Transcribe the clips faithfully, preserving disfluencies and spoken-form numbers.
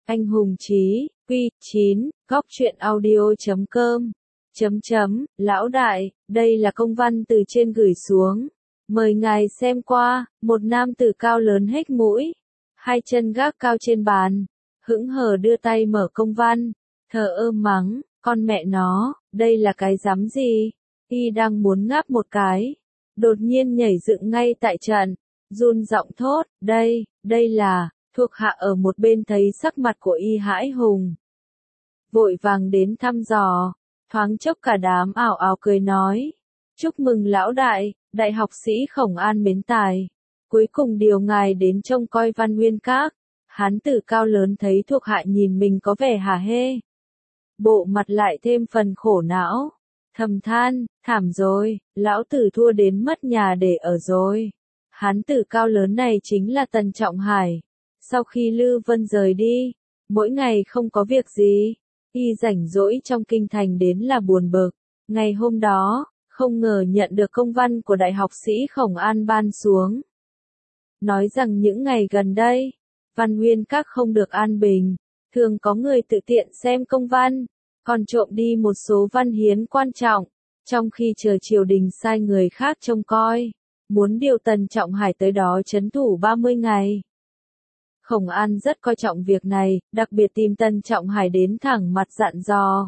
Anh hùng chí, Quy chín, góc truyện audio chấm com, chấm chấm, lão đại, đây là công văn từ trên gửi xuống. Mời ngài xem qua. Một nam tử cao lớn hết mũi, hai chân gác cao trên bàn, hững hờ đưa tay mở công văn, thờ ơ mắng, con mẹ nó, đây là cái rắm gì? Y đang muốn ngáp một cái, đột nhiên nhảy dựng ngay tại trận, run giọng thốt, đây, đây là, thuộc hạ ở một bên thấy sắc mặt của Y hãi hùng. Vội vàng đến thăm dò, thoáng chốc cả đám ảo ảo cười nói, chúc mừng lão đại, đại học sĩ Khổng An mến tài, cuối cùng điều ngài đến trông coi Văn Nguyên Các. Hán tử cao lớn thấy thuộc hạ nhìn mình có vẻ hả hê, bộ mặt lại thêm phần khổ não, thầm than, thảm rồi, lão tử thua đến mất nhà để ở rồi. Hán tử cao lớn này chính là Tần Trọng Hải. Sau khi Lư Vân rời đi, mỗi ngày không có việc gì, Y rảnh rỗi trong kinh thành đến là buồn bực. Ngày hôm đó, không ngờ nhận được công văn của đại học sĩ Khổng An ban xuống. Nói rằng những ngày gần đây, Văn Nguyên Các không được an bình, thường có người tự tiện xem công văn, còn trộm đi một số văn hiến quan trọng, trong khi chờ triều đình sai người khác trông coi, muốn điều Tần Trọng Hải tới đó trấn thủ ba mươi ngày. Khổng An rất coi trọng việc này, đặc biệt tìm Tần Trọng Hải đến thẳng mặt dặn dò.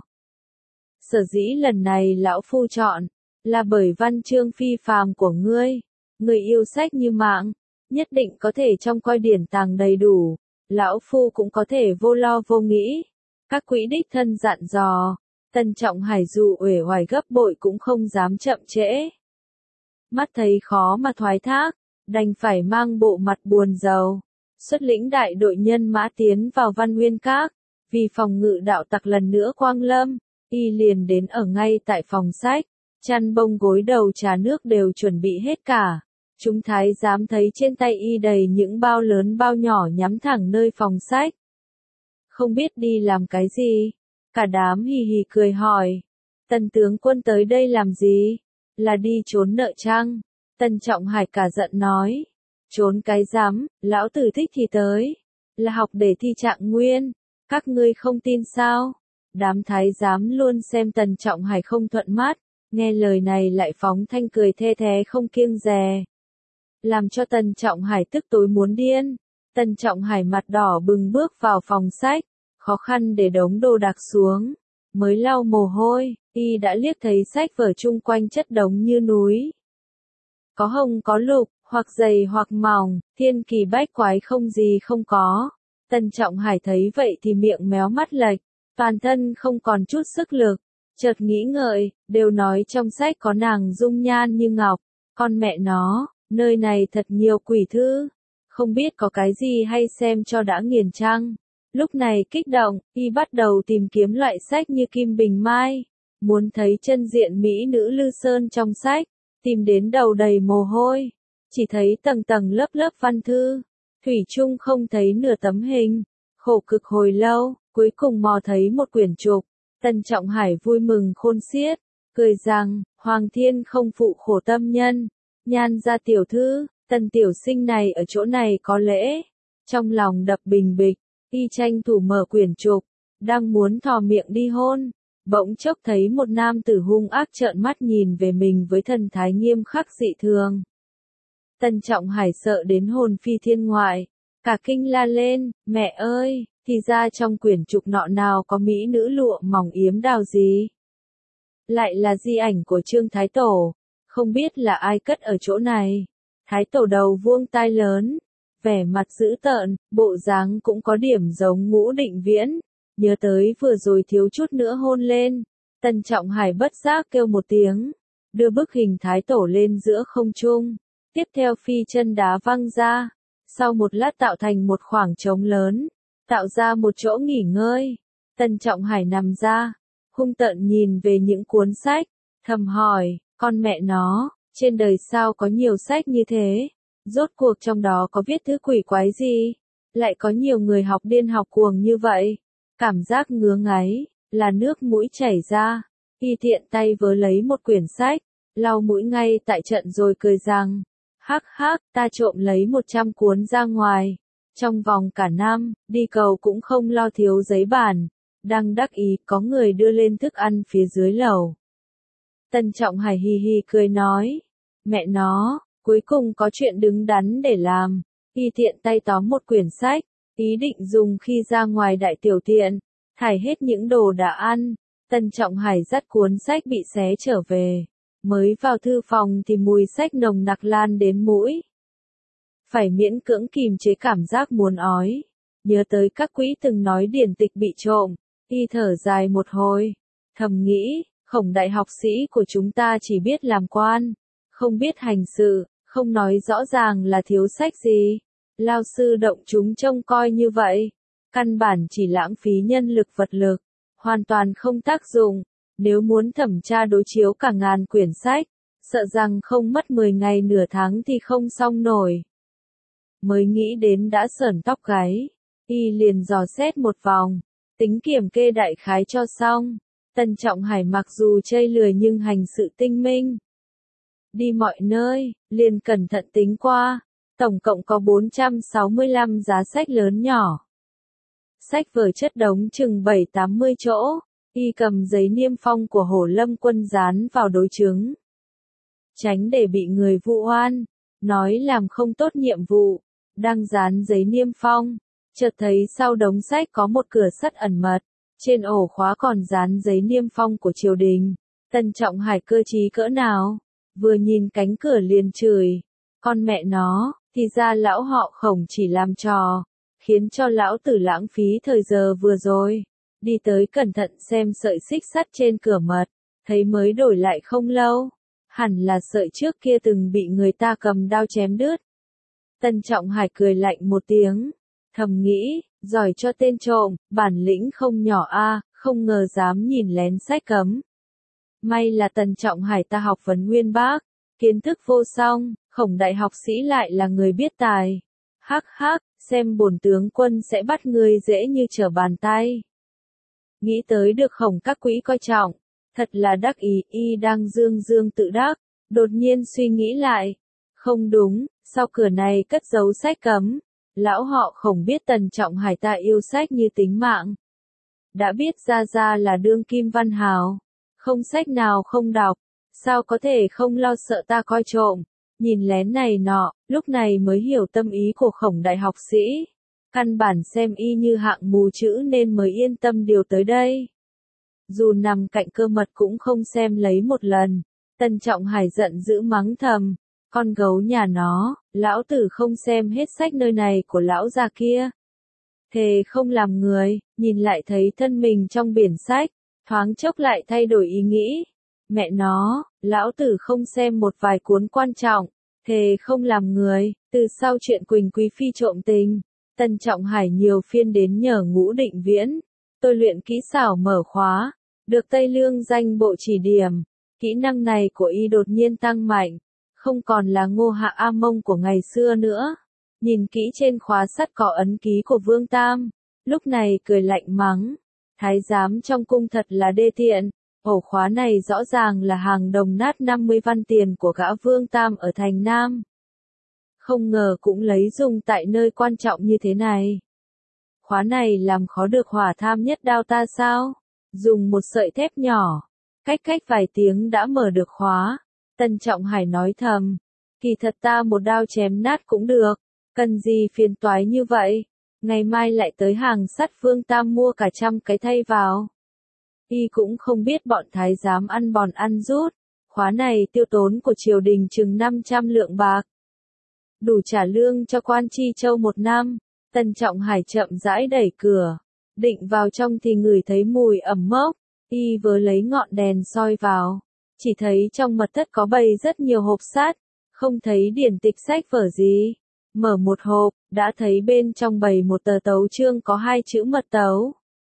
Sở dĩ lần này lão phu chọn, là bởi văn chương phi phàm của ngươi, người yêu sách như mạng, nhất định có thể trông coi điển tàng đầy đủ, lão phu cũng có thể vô lo vô nghĩ. Các quỹ đích thân dặn dò, Tần Trọng Hải dù uể oải gấp bội cũng không dám chậm trễ. Mắt thấy khó mà thoái thác, đành phải mang bộ mặt buồn rầu, xuất lĩnh đại đội nhân mã tiến vào Văn Nguyên Các, vì phòng ngự đạo tặc lần nữa quang lâm, Y liền đến ở ngay tại phòng sách, chăn bông gối đầu trà nước đều chuẩn bị hết cả. Chúng thái giám thấy trên tay Y đầy những bao lớn bao nhỏ nhắm thẳng nơi phòng sách. Không biết đi làm cái gì, cả đám hì hì cười hỏi, Tần tướng quân tới đây làm gì? Là đi trốn nợ chăng? Tần Trọng Hải cả giận nói, trốn cái rắm, lão tử thích thì tới, là học để thi trạng nguyên, các ngươi không tin sao? Đám thái giám luôn xem Tần Trọng Hải không thuận mắt, nghe lời này lại phóng thanh cười the thé không kiêng dè, làm cho Tần Trọng Hải tức tối muốn điên. Tần Trọng Hải mặt đỏ bừng bước vào phòng sách, khó khăn để đống đồ đạc xuống, mới lau mồ hôi, Y đã liếc thấy sách vở chung quanh chất đống như núi. Có hồng có lục, hoặc dày hoặc mỏng, thiên kỳ bách quái không gì không có. Tần Trọng Hải thấy vậy thì miệng méo mắt lệch, toàn thân không còn chút sức lực, chợt nghĩ ngợi, đều nói trong sách có nàng dung nhan như ngọc, con mẹ nó, nơi này thật nhiều quỷ thư, không biết có cái gì hay xem cho đã nghiền chăng. Lúc này kích động, Y bắt đầu tìm kiếm loại sách như Kim Bình Mai, muốn thấy chân diện mỹ nữ Lư Sơn trong sách, tìm đến đầu đầy mồ hôi, chỉ thấy tầng tầng lớp lớp văn thư, thủy chung không thấy nửa tấm hình, khổ cực hồi lâu, cuối cùng mò thấy một quyển trục. Tần Trọng Hải vui mừng khôn xiết, cười rằng, Hoàng thiên không phụ khổ tâm nhân, nhan gia tiểu thư, Tần tiểu sinh này ở chỗ này có lễ. Trong lòng đập bình bịch, Y tranh thủ mở quyển trục, đang muốn thò miệng đi hôn, bỗng chốc thấy một nam tử hung ác trợn mắt nhìn về mình với thần thái nghiêm khắc dị thường. Tần Trọng Hải sợ đến hồn phi thiên ngoại, cả kinh la lên, mẹ ơi, thì ra trong quyển trục nọ nào có mỹ nữ lụa mỏng yếm đào gì. Lại là di ảnh của Trương Thái Tổ, không biết là ai cất ở chỗ này. Thái Tổ đầu vuông tai lớn, vẻ mặt dữ tợn, bộ dáng cũng có điểm giống Ngũ Định Viễn, nhớ tới vừa rồi thiếu chút nữa hôn lên. Tần Trọng Hải bất giác kêu một tiếng, đưa bức hình Thái Tổ lên giữa không trung, tiếp theo phi chân đá văng ra, sau một lát tạo thành một khoảng trống lớn, tạo ra một chỗ nghỉ ngơi. Tần Trọng Hải nằm ra, hung tợn nhìn về những cuốn sách, thầm hỏi, con mẹ nó, trên đời sao có nhiều sách như thế? Rốt cuộc trong đó có viết thứ quỷ quái gì? Lại có nhiều người học điên học cuồng như vậy? Cảm giác ngứa ngáy, là nước mũi chảy ra. Y tiện tay vớ lấy một quyển sách, lau mũi ngay tại trận rồi cười rằng, hắc hắc, ta trộm lấy một trăm cuốn ra ngoài, Trong vòng cả năm, đi cầu cũng không lo thiếu giấy bản. Đang đắc ý có người đưa lên thức ăn phía dưới lầu. Tân Trọng Hải hì hì cười nói. Mẹ nó, cuối cùng có chuyện đứng đắn để làm. Y tiện tay tóm một quyển sách, ý định dùng khi ra ngoài đại tiểu tiện, thải hết những đồ đã ăn. Tân Trọng Hải dắt cuốn sách bị xé trở về. Mới vào thư phòng thì mùi sách nồng nặc lan đến mũi. Phải miễn cưỡng kìm chế cảm giác muốn ói. Nhớ tới các quỹ từng nói điển tịch bị trộm, y thở dài một hồi. Thầm nghĩ, Khổng đại học sĩ của chúng ta chỉ biết làm quan, không biết hành sự, không nói rõ ràng là thiếu sách gì. Lao sư động chúng trông coi như vậy, căn bản chỉ lãng phí nhân lực vật lực, hoàn toàn không tác dụng. Nếu muốn thẩm tra đối chiếu cả ngàn quyển sách, sợ rằng không mất mười ngày nửa tháng thì không xong nổi. Mới nghĩ đến đã sởn tóc gáy, y liền dò xét một vòng, tính kiểm kê đại khái cho xong. Tân Trọng Hải mặc dù chây lười nhưng hành sự tinh minh. Đi mọi nơi, liền cẩn thận tính qua, tổng cộng có bốn trăm sáu mươi lăm giá sách lớn nhỏ. Sách vở chất đống chừng bảy tám mươi chỗ, y cầm giấy niêm phong của Hổ Lâm Quân dán vào đối chứng. Tránh để bị người vu oan, nói làm không tốt nhiệm vụ, đang dán giấy niêm phong, chợt thấy sau đống sách có một cửa sắt ẩn mật, trên ổ khóa còn dán giấy niêm phong của triều đình. Tân Trọng Hải cơ trí cỡ nào, vừa nhìn cánh cửa liền chửi, con mẹ nó, thì ra lão họ Khổng chỉ làm trò, khiến cho lão tử lãng phí thời giờ vừa rồi. Đi tới cẩn thận xem sợi xích sắt trên cửa mật, thấy mới đổi lại không lâu, hẳn là sợi trước kia từng bị người ta cầm đao chém đứt. Tân Trọng Hải cười lạnh một tiếng, thầm nghĩ, giỏi cho tên trộm, bản lĩnh không nhỏ a, không ngờ dám nhìn lén sách cấm. May là Tân Trọng Hải ta học vấn uyên bác, kiến thức vô song, Khổng đại học sĩ lại là người biết tài. Hắc hắc, xem bổn tướng quân sẽ bắt ngươi dễ như trở bàn tay. Nghĩ tới được Khổng các quỹ coi trọng, thật là đắc ý, y đang dương dương tự đắc, đột nhiên suy nghĩ lại. Không đúng, sau cửa này cất giấu sách cấm, lão họ Khổng biết Tân Trọng Hải ta yêu sách như tính mạng. Đã biết ra ra là đương kim văn hào, không sách nào không đọc, sao có thể không lo sợ ta coi trộm, nhìn lén này nọ, lúc này mới hiểu tâm ý của Khổng đại học sĩ. Căn bản xem y như hạng mù chữ nên mới yên tâm điều tới đây. Dù nằm cạnh cơ mật cũng không xem lấy một lần. Tân Trọng Hải giận dữ mắng thầm, con gấu nhà nó, lão tử không xem hết sách nơi này của lão già kia. Thề không làm người, nhìn lại thấy thân mình trong biển sách, thoáng chốc lại thay đổi ý nghĩ. Mẹ nó, lão tử không xem một vài cuốn quan trọng, thề không làm người. Từ sau chuyện Quỳnh Quý Phi trộm tình, Tân Trọng Hải nhiều phiên đến nhờ Ngũ Định Viễn, tôi luyện kỹ xảo mở khóa, được Tây Lương danh bộ chỉ điểm. Kỹ năng này của y đột nhiên tăng mạnh, không còn là Ngô Hạ A Mông của ngày xưa nữa. Nhìn kỹ trên khóa sắt có ấn ký của Vương Tam, lúc này cười lạnh mắng, thái giám trong cung thật là đê tiện, ổ khóa này rõ ràng là hàng đồng nát năm mươi văn tiền của gã Vương Tam ở thành Nam. Không ngờ cũng lấy dùng tại nơi quan trọng như thế này. Khóa này làm khó được hỏa tham nhất đao ta sao? Dùng một sợi thép nhỏ, cách cách vài tiếng đã mở được khóa. Tân Trọng Hải nói thầm, kỳ thật ta một đao chém nát cũng được, cần gì phiền toái như vậy, ngày mai lại tới hàng sắt Vương Tam mua cả trăm cái thay vào. Y cũng không biết bọn thái giám ăn bòn ăn rút, khóa này tiêu tốn của triều đình chừng năm trăm lượng bạc. Đủ trả lương cho quan tri châu một năm. Tân Trọng Hải chậm rãi đẩy cửa, định vào trong thì ngửi thấy mùi ẩm mốc, y vừa lấy ngọn đèn soi vào, chỉ thấy trong mật thất có bày rất nhiều hộp sắt, không thấy điển tịch sách vở gì. Mở một hộp, đã thấy bên trong bày một tờ tấu chương có hai chữ mật tấu.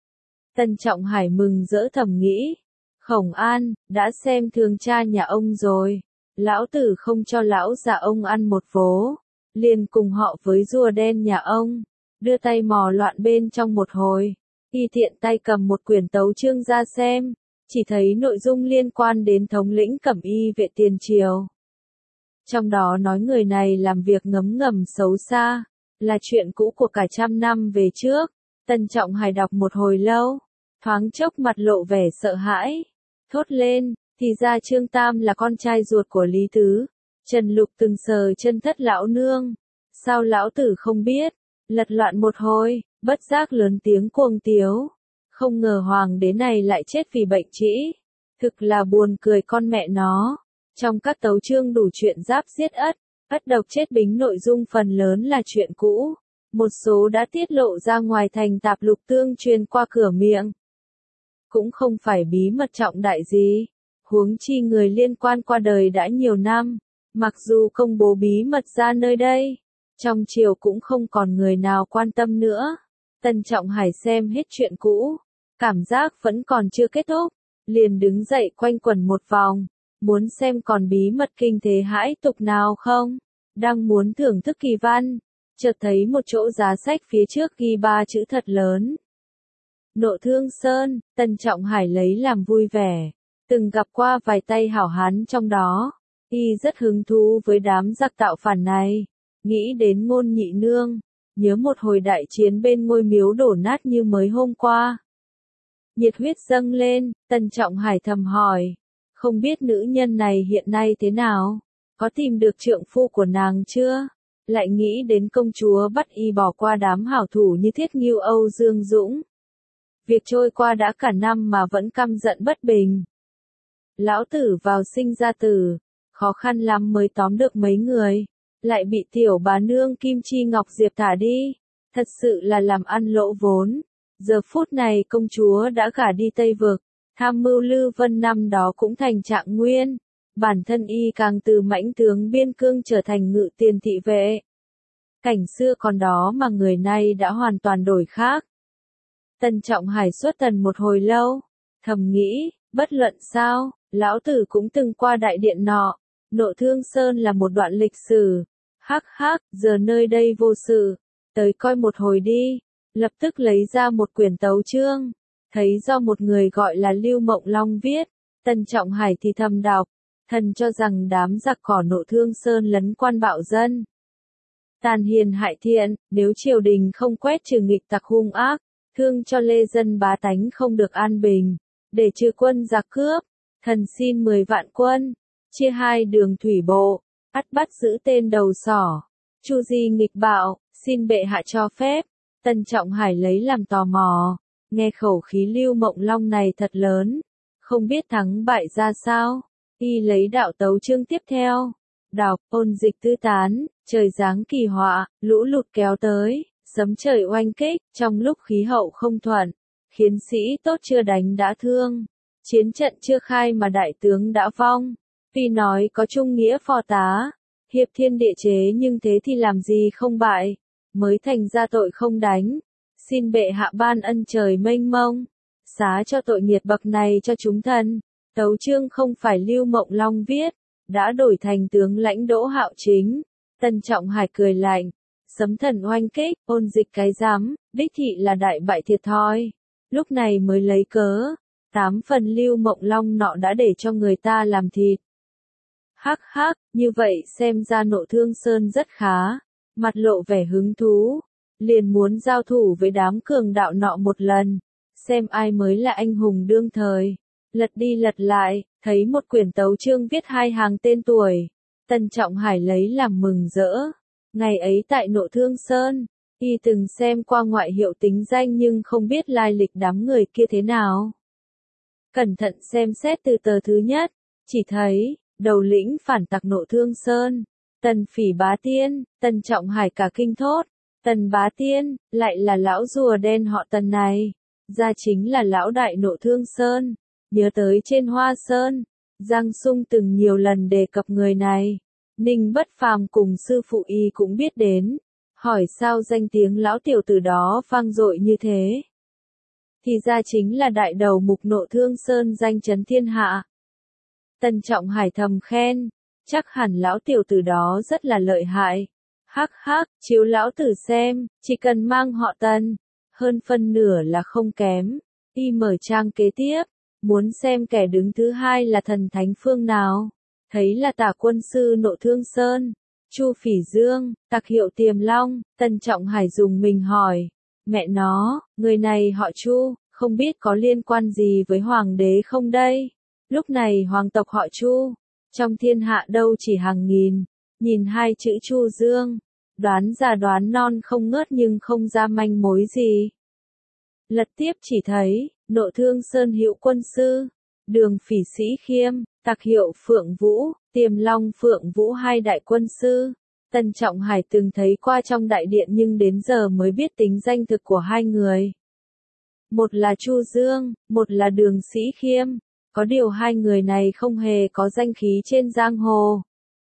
Tân Trọng Hải mừng rỡ thầm nghĩ, Khổng An, đã xem thường cha nhà ông rồi, lão tử không cho lão già ông ăn một vố, liền cùng họ với rùa đen nhà ông, đưa tay mò loạn bên trong một hồi, y tiện tay cầm một quyển tấu chương ra xem, chỉ thấy nội dung liên quan đến thống lĩnh Cẩm Y vệ tiền triều. Trong đó nói người này làm việc ngấm ngầm xấu xa, là chuyện cũ của cả trăm năm về trước. Tần Trọng Hải đọc một hồi lâu, thoáng chốc mặt lộ vẻ sợ hãi, thốt lên, thì ra Trương Tam là con trai ruột của Lý Tứ. Trần Lục từng sờ chân thất lão nương, sao lão tử không biết, lật loạn một hồi, bất giác lớn tiếng cuồng tiếu, không ngờ hoàng đế này lại chết vì bệnh trĩ, thực là buồn cười con mẹ nó. Trong các tấu chương đủ chuyện giáp giết ất, ất độc chết bính nội dung phần lớn là chuyện cũ, một số đã tiết lộ ra ngoài thành tạp lục tương truyền qua cửa miệng. Cũng không phải bí mật trọng đại gì, huống chi người liên quan qua đời đã nhiều năm, mặc dù công bố bí mật ra nơi đây, trong triều cũng không còn người nào quan tâm nữa. Tần Trọng Hải xem hết chuyện cũ, cảm giác vẫn còn chưa kết thúc, liền đứng dậy quanh quẩn một vòng, muốn xem còn bí mật kinh thế hãi tục nào không. Đang muốn thưởng thức kỳ văn, chợt thấy một chỗ giá sách phía trước ghi ba chữ thật lớn. Nộ Thương Sơn. Tần Trọng Hải lấy làm vui vẻ, từng gặp qua vài tay hảo hán trong đó, y rất hứng thú với đám giặc tạo phản này, nghĩ đến Ngôn Nhị Nương, nhớ một hồi đại chiến bên ngôi miếu đổ nát như mới hôm qua. Nhiệt huyết dâng lên, Tần Trọng Hải thầm hỏi, không biết nữ nhân này hiện nay thế nào, có tìm được trượng phu của nàng chưa? Lại nghĩ đến công chúa bắt y bỏ qua đám hảo thủ như Thiết Ngưu Âu Dương Dũng. Việc trôi qua đã cả năm mà vẫn căm giận bất bình. Lão tử vào sinh ra tử, khó khăn lắm mới tóm được mấy người, lại bị tiểu bá nương Kim Chi Ngọc Diệp thả đi, thật sự là làm ăn lỗ vốn. Giờ phút này công chúa đã gả đi Tây Vực, tham mưu Lư Vân năm đó cũng thành trạng nguyên, bản thân y càng từ mãnh tướng biên cương trở thành ngự tiền thị vệ. Cảnh xưa còn đó mà người nay đã hoàn toàn đổi khác. Tần Trọng Hải xuất thần một hồi lâu, thầm nghĩ, bất luận sao, lão tử cũng từng qua đại điện nọ, Nộ Thương Sơn là một đoạn lịch sử. Hắc hắc, giờ nơi đây vô sự, tới coi một hồi đi. Lập tức lấy ra một quyển tấu chương, thấy do một người gọi là Lưu Mộng Long viết. Tần Trọng Hải thì thầm đọc, thần cho rằng đám giặc cỏ Nộ Thương Sơn lấn quan bạo dân, tàn hiền hại thiện, nếu triều đình không quét trừ nghịch tặc hung ác, thương cho lê dân bá tánh không được an bình, để trừ quân giặc cướp, thần xin mười vạn quân, chia hai đường thủy bộ, ắt bắt giữ tên đầu sỏ, chu di nghịch bạo, xin bệ hạ cho phép. Tần Trọng Hải lấy làm tò mò, nghe khẩu khí Lưu Mộng Long này thật lớn, không biết thắng bại ra sao. Y lấy đạo tấu chương tiếp theo, đọc, ôn dịch tứ tán, trời giáng kỳ họa, lũ lụt kéo tới, sấm trời oanh kích, trong lúc khí hậu không thuận, khiến sĩ tốt chưa đánh đã thương, chiến trận chưa khai mà đại tướng đã vong. Tuy nói có trung nghĩa phò tá, hiệp thiên địa chế nhưng thế thì làm gì không bại, mới thành ra tội không đánh. Xin bệ hạ ban ân trời mênh mông, xá cho tội nghiệt bậc này cho chúng thần. Tấu chương không phải Lưu Mộng Long viết, đã đổi thành tướng lãnh Đỗ Hạo Chính. Tần Trọng Hải cười lạnh, sấm thần oanh kích, ôn dịch cái rắm, đích thị là đại bại thiệt thòi. Lúc này mới lấy cớ, tám phần Lưu Mộng Long nọ đã để cho người ta làm thịt. Hắc hắc, như vậy xem ra Nộ Thương Sơn rất khá, mặt lộ vẻ hứng thú, liền muốn giao thủ với đám cường đạo nọ một lần, xem ai mới là anh hùng đương thời. Lật đi lật lại, thấy một quyển tấu chương viết hai hàng tên tuổi. Tần Trọng Hải lấy làm mừng rỡ. Ngày ấy tại Nộ Thương Sơn, y từng xem qua ngoại hiệu tính danh nhưng không biết lai lịch đám người kia thế nào. Cẩn thận xem xét từ tờ thứ nhất, chỉ thấy, đầu lĩnh phản tặc Nộ Thương Sơn, Tần Phỉ Bá Tiên. Tần Trọng Hải cả kinh thốt, Tần Bá Tiên, lại là lão rùa đen họ Tần này, ra chính là lão đại Nộ Thương Sơn. Nhớ tới trên Hoa Sơn, Giang Sung từng nhiều lần đề cập người này, Ninh Bất Phàm cùng sư phụ y cũng biết đến, hỏi sao danh tiếng lão tiểu tử đó vang dội như thế. Thì ra chính là đại đầu mục Nộ Thương Sơn danh chấn thiên hạ. Tần Trọng Hải thầm khen, chắc hẳn lão tiểu tử đó rất là lợi hại. Hắc hắc, chiếu lão tử xem, chỉ cần mang họ Tần, hơn phân nửa là không kém. Y mở trang kế tiếp, muốn xem kẻ đứng thứ hai là thần thánh phương nào, thấy là Tả quân sư Nộ Thương Sơn, Chu Phỉ Dương, tặc hiệu Tiềm Long, Tần Trọng Hải dùng mình hỏi. Mẹ nó, người này họ Chu, không biết có liên quan gì với hoàng đế không đây? Lúc này hoàng tộc họ Chu, trong thiên hạ đâu chỉ hàng nghìn, nhìn hai chữ Chu Dương, đoán già đoán non không ngớt nhưng không ra manh mối gì. Lật tiếp chỉ thấy, Nộ Thương Sơn Hữu Quân Sư, Đường Phỉ Sĩ Khiêm, tặc hiệu Phượng Vũ, Tiềm Long Phượng Vũ hai đại quân sư. Tần Trọng Hải từng thấy qua trong đại điện nhưng đến giờ mới biết tính danh thực của hai người. Một là Chu Dương, một là Đường Sĩ Khiêm. Có điều hai người này không hề có danh khí trên giang hồ.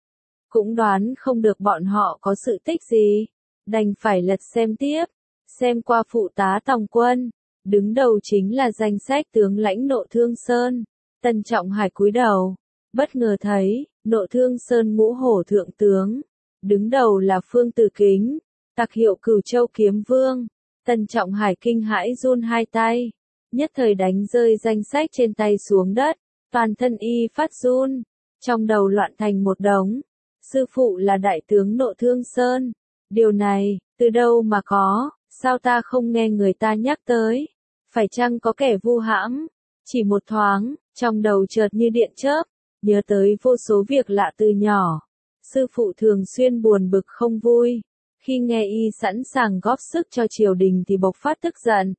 Cũng đoán không được bọn họ có sự tích gì. Đành phải lật xem tiếp. Xem qua phụ tá tòng quân. Đứng đầu chính là danh sách tướng lãnh Nộ Thương Sơn. Tần Trọng Hải cúi đầu. Bất ngờ thấy, Nộ Thương Sơn ngũ hổ thượng tướng. Đứng đầu là Phương Tử Kính. Tặc hiệu Cửu Châu Kiếm Vương. Tần Trọng Hải kinh hãi run hai tay. Nhất thời đánh rơi danh sách trên tay xuống đất. Toàn thân y phát run. Trong đầu loạn thành một đống. Sư phụ là đại tướng Nộ Thương Sơn. Điều này, từ đâu mà có, sao ta không nghe người ta nhắc tới? Phải chăng có kẻ vu hãm? Chỉ một thoáng, trong đầu chợt như điện chớp, nhớ tới vô số việc lạ từ nhỏ. Sư phụ thường xuyên buồn bực không vui. Khi nghe y sẵn sàng góp sức cho triều đình thì bộc phát tức giận.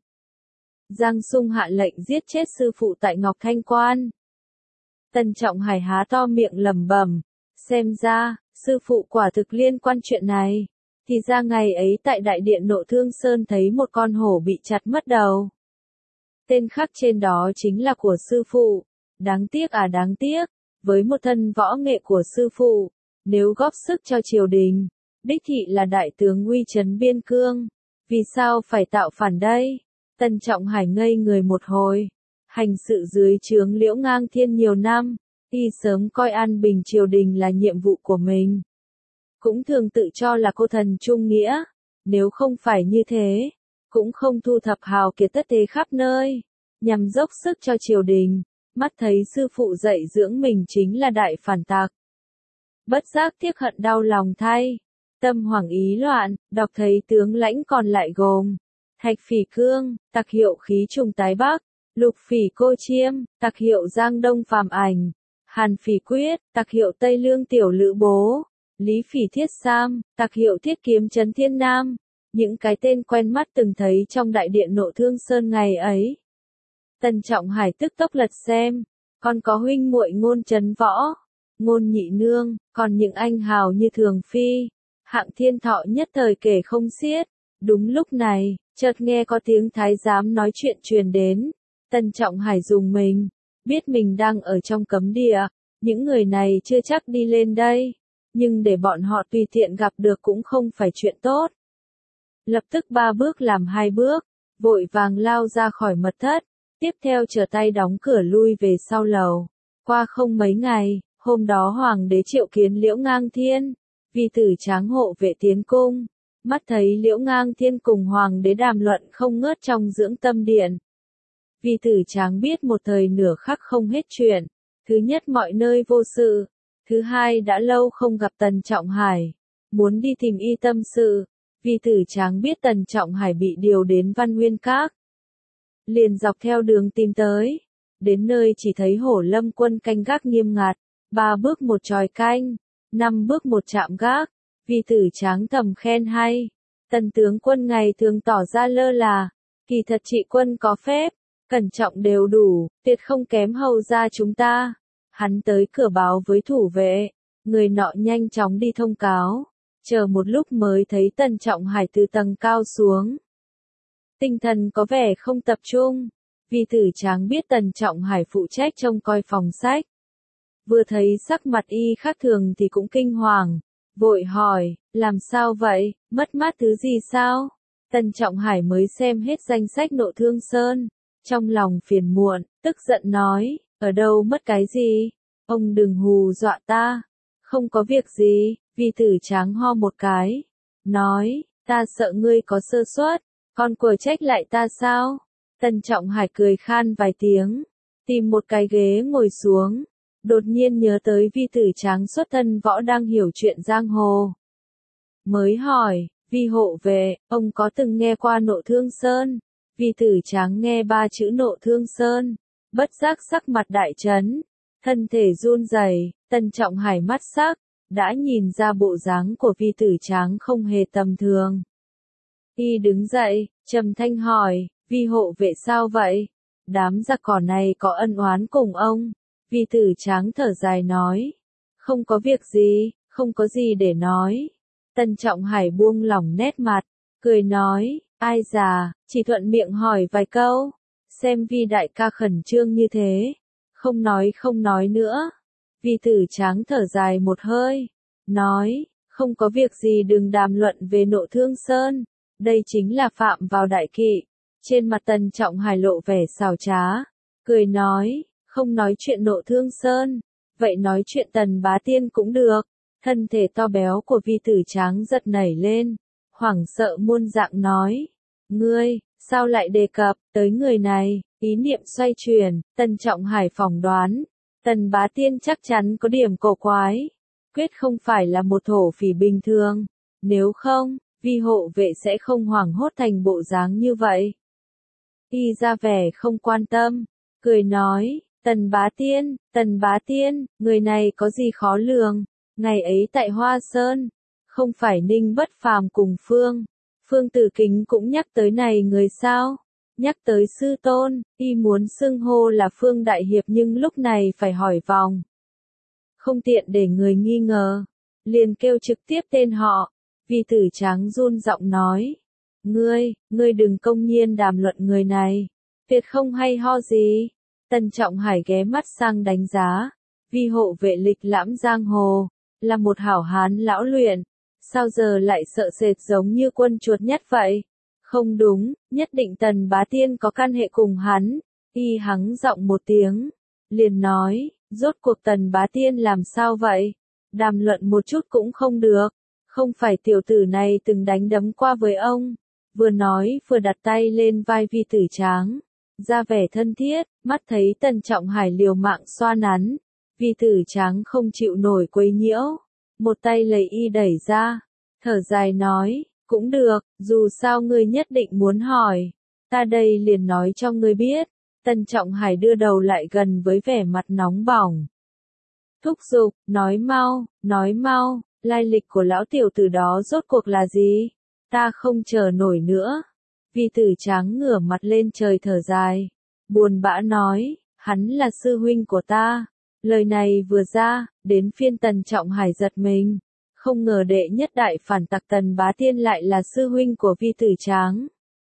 Giang Sung hạ lệnh giết chết sư phụ tại Ngọc Thanh Quan. Tần Trọng Hải há to miệng lẩm bẩm, xem ra, sư phụ quả thực liên quan chuyện này. Thì ra ngày ấy tại đại điện Nộ Thương Sơn thấy một con hổ bị chặt mất đầu. Tên khắc trên đó chính là của sư phụ. Đáng tiếc à đáng tiếc, với một thân võ nghệ của sư phụ, nếu góp sức cho triều đình, đích thị là đại tướng uy chấn biên cương. Vì sao phải tạo phản đây? Tần Trọng Hải ngây người một hồi. Hành sự dưới trướng Liễu Ngang Thiên nhiều năm, y sớm coi an bình triều đình là nhiệm vụ của mình. Cũng thường tự cho là cô thần trung nghĩa. Nếu không phải như thế, cũng không thu thập hào kiệt tất thế khắp nơi, nhằm dốc sức cho triều đình. Mắt thấy sư phụ dạy dưỡng mình chính là đại phản tặc. Bất giác tiếc hận đau lòng thay. Tâm hoảng ý loạn, đọc thấy tướng lãnh còn lại gồm Thạch Phỉ Cương, tặc hiệu Khí Trùng Tái Bắc, Lục Phỉ Cô Chiêm, tặc hiệu Giang Đông Phàm Ảnh, Hàn Phỉ Quyết, tặc hiệu Tây Lương Tiểu Lữ Bố, Lý Phỉ Thiết Sam, tặc hiệu Thiết Kiếm Trấn Thiên Nam. Những cái tên quen mắt từng thấy trong đại điện Nộ Thương Sơn ngày ấy. Tần Trọng Hải tức tốc lật xem, còn có huynh muội Ngôn Trấn Võ, Ngôn Nhị Nương, còn những anh hào như Thường Phi, Hạng Thiên Thọ nhất thời kể không xiết. Đúng lúc này, chợt nghe có tiếng thái giám nói chuyện truyền đến. Tần Trọng Hải rùng mình, biết mình đang ở trong cấm địa, những người này chưa chắc đi lên đây, nhưng để bọn họ tùy tiện gặp được cũng không phải chuyện tốt. Lập tức ba bước làm hai bước, vội vàng lao ra khỏi mật thất, tiếp theo trở tay đóng cửa lui về sau lầu. Qua không mấy ngày, hôm đó hoàng đế triệu kiến Liễu Ngang Thiên, vì tử Tráng hộ vệ tiến cung. Mắt thấy Liễu Ngang Thiên cùng hoàng đế đàm luận không ngớt trong dưỡng tâm điện. Vì tử Tráng biết một thời nửa khắc không hết chuyện. Thứ nhất mọi nơi vô sự. Thứ hai đã lâu không gặp Tần Trọng Hải. Muốn đi tìm y tâm sự. Vì tử Tráng biết Tần Trọng Hải bị điều đến Văn Nguyên Các. Liền dọc theo đường tìm tới. Đến nơi chỉ thấy Hổ Lâm quân canh gác nghiêm ngặt. Ba bước một tròi canh. Năm bước một chạm gác. Vì tử Tráng thầm khen hay. Tần tướng quân ngày thường tỏ ra lơ là. Kỳ thật trị quân có phép. Cẩn trọng đều đủ. Tuyệt không kém hầu gia chúng ta. Hắn tới cửa báo với thủ vệ. Người nọ nhanh chóng đi thông cáo. Chờ một lúc mới thấy Tần Trọng Hải từ tầng cao xuống. Tinh thần có vẻ không tập trung. Vì tử Tráng biết Tần Trọng Hải phụ trách trông coi phòng sách. Vừa thấy sắc mặt y khác thường thì cũng kinh hoàng. Vội hỏi, làm sao vậy, mất mát thứ gì sao? Tần Trọng Hải mới xem hết danh sách Nộ Thương Sơn. Trong lòng phiền muộn, tức giận nói, ở đâu mất cái gì? Ông đừng hù dọa ta. Không có việc gì. Vì tử Tráng ho một cái. Nói, ta sợ ngươi có sơ suất. Còn quở trách lại ta sao? Tần Trọng Hải cười khan vài tiếng. Tìm một cái ghế ngồi xuống. Đột nhiên nhớ tới Vi tử Tráng xuất thân võ đang hiểu chuyện giang hồ. mới hỏi, Vi hộ vệ, ông có từng nghe qua Nộ Thương Sơn? Vi Tử Tráng nghe ba chữ Nộ Thương Sơn, bất giác sắc mặt đại chấn, thân thể run rẩy. Tân Trọng Hải mắt sắc, đã nhìn ra bộ dáng của Vi Tử Tráng không hề tầm thường. Y đứng dậy, trầm thanh hỏi, Vi hộ vệ sao vậy? Đám giặc cỏ này có ân oán cùng ông? Vi Tử Tráng thở dài nói, không có việc gì, không có gì để nói. Tân Trọng Hải buông lỏng nét mặt, cười nói, ai già, chỉ thuận miệng hỏi vài câu, xem Vi đại ca khẩn trương như thế, không nói không nói nữa. Vi Tử Tráng thở dài một hơi, nói, không có việc gì đừng đàm luận về Nộ Thương Sơn, đây chính là phạm vào đại kỵ. Trên mặt Tân Trọng Hải lộ vẻ xảo trá, cười nói, không nói chuyện Nộ Thương Sơn, vậy nói chuyện Tần Bá Tiên cũng được. Thân thể to béo của Vi Tử Tráng giật nảy lên, hoảng sợ muôn dạng nói, ngươi, sao lại đề cập tới người này? Ý niệm xoay chuyển, Tân Trọng Hải phỏng đoán, Tần Bá Tiên chắc chắn có điểm cổ quái, quyết không phải là một thổ phỉ bình thường, nếu không, Vi hộ vệ sẽ không hoảng hốt thành bộ dáng như vậy. Y ra vẻ không quan tâm, cười nói, Tần Bá Tiên, Tần Bá Tiên, người này có gì khó lường, ngày ấy tại Hoa Sơn, không phải Ninh Bất Phàm cùng Phương, Phương Tử Kính cũng nhắc tới này người sao? Nhắc tới sư tôn, y muốn xưng hô là Phương Đại Hiệp nhưng lúc này phải hỏi vòng. Không tiện để người nghi ngờ, liền kêu trực tiếp tên họ. Vi Tử Tráng run giọng nói, ngươi, ngươi đừng công nhiên đàm luận người này, tuyệt không hay ho gì. Tân Trọng Hải ghé mắt sang đánh giá, Vi hộ vệ lịch lãm giang hồ, là một hảo hán lão luyện, sao giờ lại sợ sệt giống như quân chuột nhất vậy? Không đúng, nhất định Tần Bá Tiên có căn hệ cùng hắn. Y hắng giọng một tiếng, liền nói, rốt cuộc Tần Bá Tiên làm sao vậy? Đàm luận một chút cũng không được, không phải tiểu tử này từng đánh đấm qua với ông. Vừa nói vừa đặt tay lên vai Vi Tử Tráng, ra vẻ thân thiết, mắt thấy Tân Trọng Hải liều mạng xoa nắn. Vi Tử Tráng không chịu nổi quấy nhiễu, một tay lấy y đẩy ra, thở dài nói, cũng được, dù sao ngươi nhất định muốn hỏi, ta đây liền nói cho ngươi biết. Tân Trọng Hải đưa đầu lại gần với vẻ mặt nóng bỏng. Thúc giục, nói mau, nói mau, lai lịch của lão tiểu tử đó rốt cuộc là gì? Ta không chờ nổi nữa. Vi Tử Tráng ngửa mặt lên trời thở dài, buồn bã nói, hắn là sư huynh của ta. Lời này vừa ra, đến phiên Tần Trọng Hải giật mình, không ngờ đệ nhất đại phản tặc Tần Bá Tiên lại là sư huynh của Vi Tử Tráng.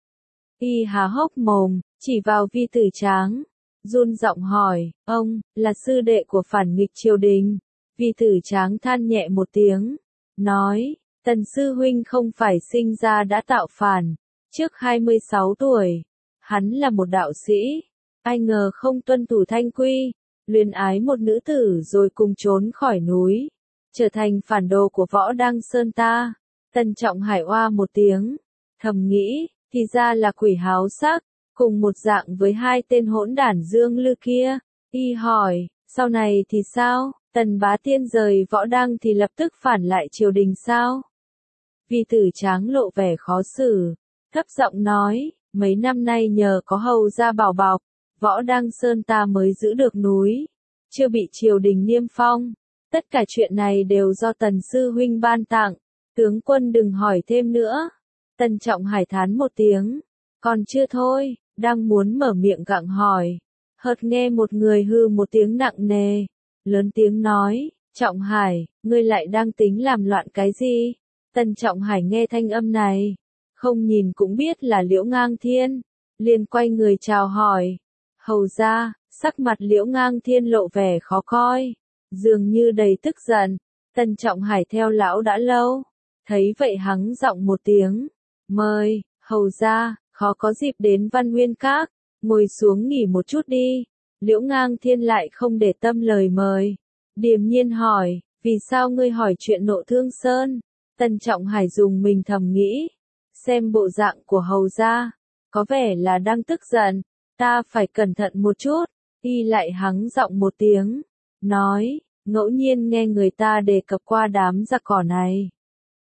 Y há hốc mồm, chỉ vào Vi Tử Tráng, run giọng hỏi, ông, là sư đệ của phản nghịch triều đình. Vi Tử Tráng than nhẹ một tiếng, nói, Tần sư huynh không phải sinh ra đã tạo phản, trước hai mươi sáu tuổi, hắn là một đạo sĩ, ai ngờ không tuân thủ thanh quy, luyến ái một nữ tử rồi cùng trốn khỏi núi, trở thành phản đồ của Võ Đăng Sơn ta. Tân Trọng Hải oa một tiếng, thầm nghĩ, thì ra là quỷ háo sắc, cùng một dạng với hai tên hỗn đản Dương Lư kia. Y hỏi, sau này thì sao? Tần Bá Tiên rời Võ Đăng thì lập tức phản lại triều đình sao? Vi Tử Tráng lộ vẻ khó xử, thấp giọng nói, mấy năm nay nhờ có hầu gia bảo bọc, Võ Đăng Sơn ta mới giữ được núi, chưa bị triều đình niêm phong. Tất cả chuyện này đều do Tần sư huynh ban tặng, tướng quân đừng hỏi thêm nữa. Tân Trọng Hải thán một tiếng, còn chưa thôi, đang muốn mở miệng gặng hỏi, hợt nghe một người hư một tiếng nặng nề, lớn tiếng nói, Trọng Hải, ngươi lại đang tính làm loạn cái gì? Tân Trọng Hải nghe thanh âm này, không nhìn cũng biết là Liễu Ngang Thiên, liền quay người chào hỏi, hầu ra. Sắc mặt Liễu Ngang Thiên lộ vẻ khó coi, dường như đầy tức giận. Tân Trọng Hải theo lão đã lâu, thấy vậy hắng giọng một tiếng, mời, hầu ra, khó có dịp đến Văn Nguyên Các, ngồi xuống nghỉ một chút đi. Liễu Ngang Thiên lại không để tâm lời mời, điềm nhiên hỏi, vì sao ngươi hỏi chuyện Nộ Thương Sơn? Tân Trọng Hải dùng mình thầm nghĩ, xem bộ dạng của hầu ra, có vẻ là đang tức giận, ta phải cẩn thận một chút. Y lại hắng giọng một tiếng, nói, ngẫu nhiên nghe người ta đề cập qua đám giặc cỏ này.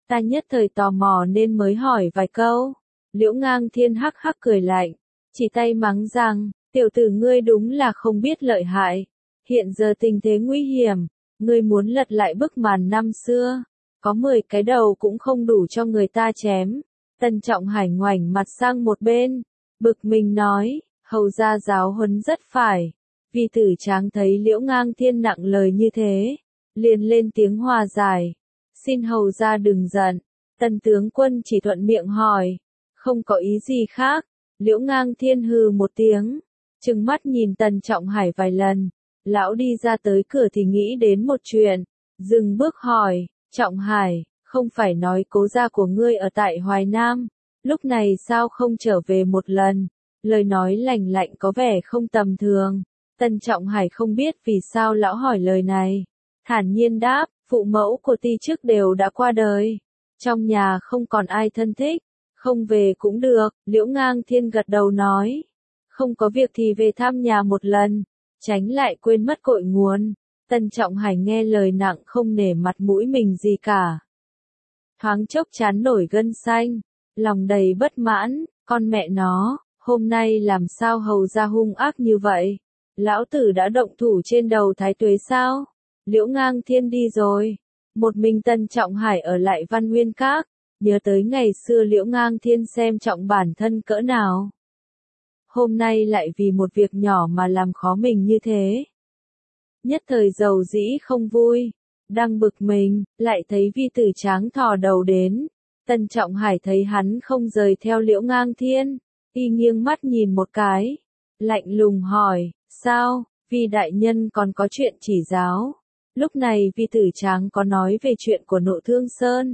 Ta nhất thời tò mò nên mới hỏi vài câu. Liễu Ngang Thiên hắc hắc cười lạnh, chỉ tay mắng rằng, tiểu tử ngươi đúng là không biết lợi hại. Hiện giờ tình thế nguy hiểm, ngươi muốn lật lại bức màn năm xưa, có mười cái đầu cũng không đủ cho người ta chém. Tân Trọng Hải ngoảnh mặt sang một bên, bực mình nói, hầu gia giáo huấn rất phải. Vi Tử Tráng thấy Liễu Ngang Thiên nặng lời như thế, liền lên tiếng hòa giải. Xin hầu gia đừng giận. Tân tướng quân chỉ thuận miệng hỏi, không có ý gì khác. Liễu Ngang Thiên hừ một tiếng, trừng mắt nhìn Tần Trọng Hải vài lần. Lão đi ra tới cửa thì nghĩ đến một chuyện, dừng bước hỏi, Trọng Hải, không phải nói cố gia của ngươi ở tại Hoài Nam, lúc này sao không trở về một lần? Lời nói lành lạnh có vẻ không tầm thường. Tần Trọng Hải không biết vì sao lão hỏi lời này, thản nhiên đáp, phụ mẫu của ti trước đều đã qua đời, trong nhà không còn ai thân thích, không về cũng được. Liễu Ngang Thiên gật đầu nói, không có việc thì về thăm nhà một lần, tránh lại quên mất cội nguồn. Tần Trọng Hải nghe lời nặng không nể mặt mũi mình gì cả, thoáng chốc chán nổi gân xanh, lòng đầy bất mãn, con mẹ nó, hôm nay làm sao hầu gia hung ác như vậy? Lão tử đã động thủ trên đầu Thái Tuế sao? Liễu Ngang Thiên đi rồi, một mình Tần Trọng Hải ở lại Văn Nguyên Các, nhớ tới ngày xưa Liễu Ngang Thiên xem trọng bản thân cỡ nào. Hôm nay lại vì một việc nhỏ mà làm khó mình như thế. Nhất thời giàu dĩ không vui, đang bực mình, lại thấy Vi Tử Tráng thò đầu đến. Tần Trọng Hải thấy hắn không rời theo Liễu Ngang Thiên, y nghiêng mắt nhìn một cái, lạnh lùng hỏi, sao, Vi đại nhân còn có chuyện chỉ giáo? Lúc này Vi Tử Tráng có nói về chuyện của Nộ Thương Sơn.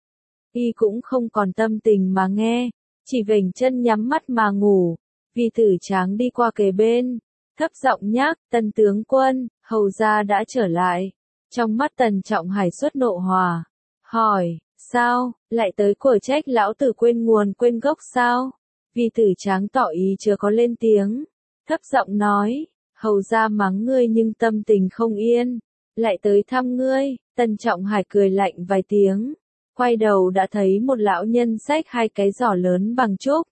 Y cũng không còn tâm tình mà nghe, chỉ vểnh chân nhắm mắt mà ngủ. Vi Tử Tráng đi qua kề bên, thấp giọng nhắc, Tần tướng quân, hầu gia đã trở lại. Trong mắt Tần Trọng Hải xuất nộ hòa, hỏi, sao, lại tới của trách lão tử quên nguồn quên gốc sao? Vi Tử Tráng tỏ ý chưa có lên tiếng, thấp giọng nói, hầu gia mắng ngươi nhưng tâm tình không yên, lại tới thăm ngươi. Tần Trọng Hải cười lạnh vài tiếng, quay đầu đã thấy một lão nhân xách hai cái giỏ lớn bằng trúc,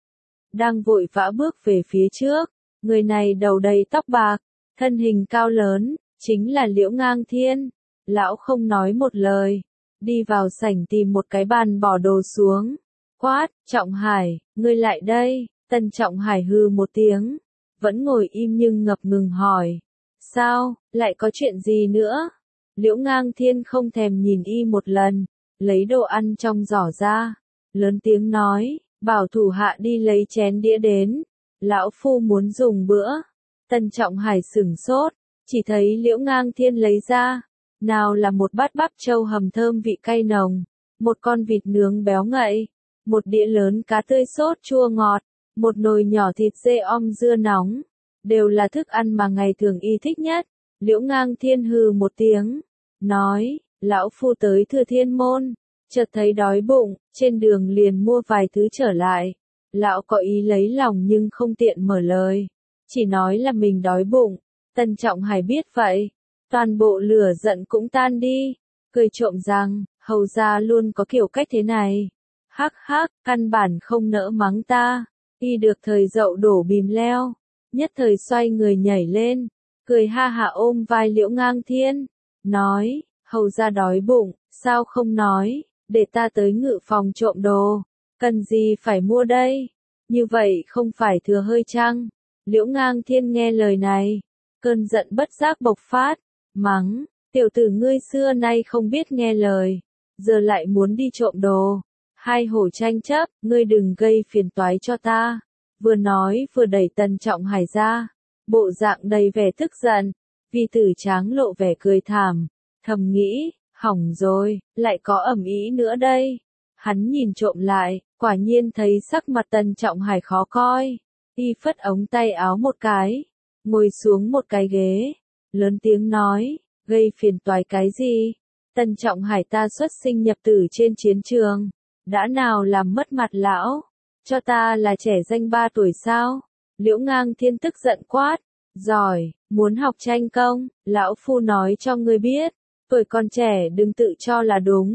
đang vội vã bước về phía trước. Người này đầu đầy tóc bạc, thân hình cao lớn, chính là Liễu Ngang Thiên. Lão không nói một lời, đi vào sảnh tìm một cái bàn bỏ đồ xuống, quát, Trọng Hải, ngươi lại đây. Tần Trọng Hải hừ một tiếng, vẫn ngồi im nhưng ngập ngừng hỏi, sao, lại có chuyện gì nữa? Liễu Ngang Thiên không thèm nhìn y một lần, lấy đồ ăn trong giỏ ra, lớn tiếng nói, bảo thủ hạ đi lấy chén đĩa đến, lão phu muốn dùng bữa. Tần Trọng Hải sửng sốt, chỉ thấy Liễu Ngang Thiên lấy ra, nào là một bát bắp trâu hầm thơm vị cay nồng, một con vịt nướng béo ngậy, một đĩa lớn cá tươi sốt chua ngọt, một nồi nhỏ thịt dê om dưa nóng, đều là thức ăn mà ngày thường y thích nhất. Liễu Ngang Thiên hừ một tiếng, nói, lão phu tới Thừa Thiên Môn, chợt thấy đói bụng, trên đường liền mua vài thứ trở lại. Lão có ý lấy lòng nhưng không tiện mở lời, chỉ nói là mình đói bụng. Tần Trọng Hải biết vậy, toàn bộ lửa giận cũng tan đi, cười trộm rằng, hầu gia luôn có kiểu cách thế này. Hắc hắc, căn bản không nỡ mắng ta. Y được thời dậu đổ bìm leo, nhất thời xoay người nhảy lên, cười ha hả ôm vai Liễu Ngang Thiên, nói, hầu gia đói bụng, sao không nói, để ta tới ngự phòng trộm đồ, cần gì phải mua đây, như vậy không phải thừa hơi chăng? Liễu Ngang Thiên nghe lời này, cơn giận bất giác bộc phát, mắng, tiểu tử ngươi xưa nay không biết nghe lời, giờ lại muốn đi trộm đồ. Hai hổ tranh chấp, ngươi đừng gây phiền toái cho ta. Vừa nói vừa đẩy Tần Trọng Hải ra, bộ dạng đầy vẻ tức giận. Vi Tử Tráng lộ vẻ cười thảm, thầm nghĩ, hỏng rồi, lại có ầm ĩ nữa đây. Hắn nhìn trộm lại, quả nhiên thấy sắc mặt Tần Trọng Hải khó coi. Y phất ống tay áo một cái, ngồi xuống một cái ghế, lớn tiếng nói, gây phiền toái cái gì? Tần Trọng Hải ta xuất sinh nhập tử trên chiến trường, đã nào làm mất mặt lão, cho ta là trẻ danh ba tuổi sao? Liễu Ngang Thiên tức giận quát, giỏi, muốn học tranh công, lão phu nói cho ngươi biết, tuổi còn trẻ đừng tự cho là đúng,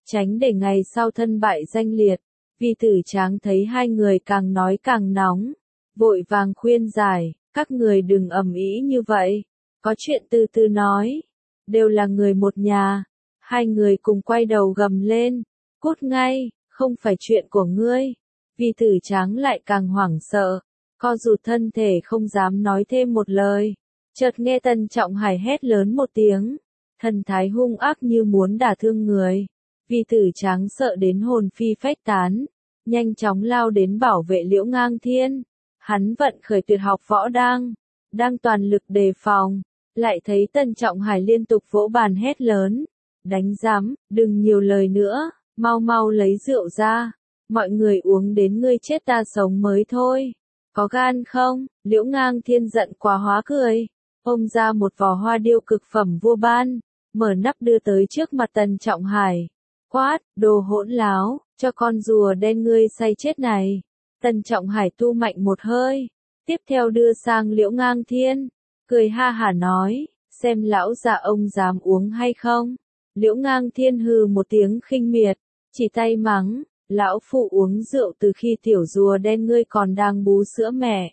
tránh để ngày sau thân bại danh liệt. Vi Tử Tráng thấy hai người càng nói càng nóng, vội vàng khuyên giải, các người đừng ầm ĩ như vậy, có chuyện từ từ nói, đều là người một nhà. Hai người cùng quay đầu gầm lên, cút ngay, không phải chuyện của ngươi. Vi Tử Tráng lại càng hoảng sợ, co rụt thân thể không dám nói thêm một lời. Chợt nghe Tần Trọng Hải hét lớn một tiếng, thần thái hung ác như muốn đả thương người. Vi Tử Tráng sợ đến hồn phi phách tán, nhanh chóng lao đến bảo vệ Liễu Ngang Thiên. Hắn vận khởi tuyệt học võ đang, đang toàn lực đề phòng, lại thấy Tần Trọng Hải liên tục vỗ bàn hét lớn, đánh giám, đừng nhiều lời nữa, mau mau lấy rượu ra, mọi người uống đến ngươi chết ta sống mới thôi. Có gan không? Liễu Ngang Thiên giận quá hóa cười, ôm ra một vò hoa điêu cực phẩm vua ban, mở nắp đưa tới trước mặt Tần Trọng Hải. Quát, đồ hỗn láo, cho con rùa đen ngươi say chết này. Tần Trọng Hải tu mạnh một hơi, tiếp theo đưa sang Liễu Ngang Thiên, cười ha hả nói, xem lão già ông dám uống hay không. Liễu Ngang Thiên hừ một tiếng khinh miệt, chỉ tay mắng, lão phụ uống rượu từ khi tiểu rùa đen ngươi còn đang bú sữa mẹ.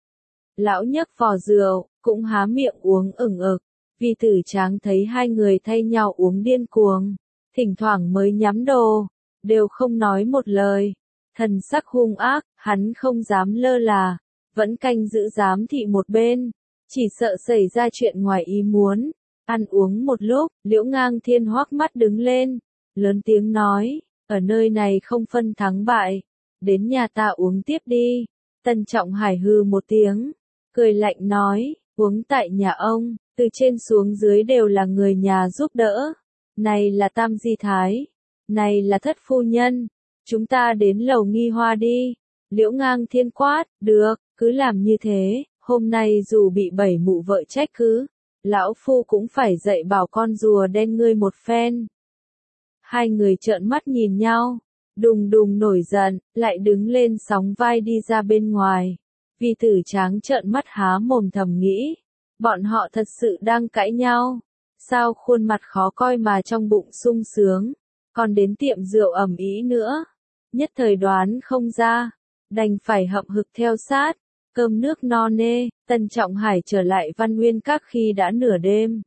Lão nhấc vò rượu, cũng há miệng uống ửng ực. Vi Tử Tráng thấy hai người thay nhau uống điên cuồng, thỉnh thoảng mới nhắm đồ, đều không nói một lời. Thần sắc hung ác, hắn không dám lơ là, vẫn canh giữ giám thị một bên, chỉ sợ xảy ra chuyện ngoài ý muốn. Ăn uống một lúc, Liễu Ngang Thiên hoắc mắt đứng lên, lớn tiếng nói, ở nơi này không phân thắng bại, đến nhà ta uống tiếp đi. Tần Trọng Hải hừ một tiếng, cười lạnh nói, uống tại nhà ông, từ trên xuống dưới đều là người nhà giúp đỡ. Này là Tam Di Thái, này là Thất Phu Nhân, chúng ta đến lầu nghi hoa đi. Liễu Ngang Thiên quát, được, cứ làm như thế, hôm nay dù bị bảy mụ vợ trách cứ, lão phu cũng phải dạy bảo con rùa đen ngươi một phen. Hai người trợn mắt nhìn nhau, đùng đùng nổi giận, lại đứng lên sóng vai đi ra bên ngoài. Vi Tử Tráng trợn mắt há mồm thầm nghĩ, bọn họ thật sự đang cãi nhau, sao khuôn mặt khó coi mà trong bụng sung sướng, còn đến tiệm rượu ầm ĩ nữa. Nhất thời đoán không ra, đành phải hậm hực theo sát. Cơm nước no nê, Tần Trọng Hải trở lại Văn Nguyên Các khi đã nửa đêm.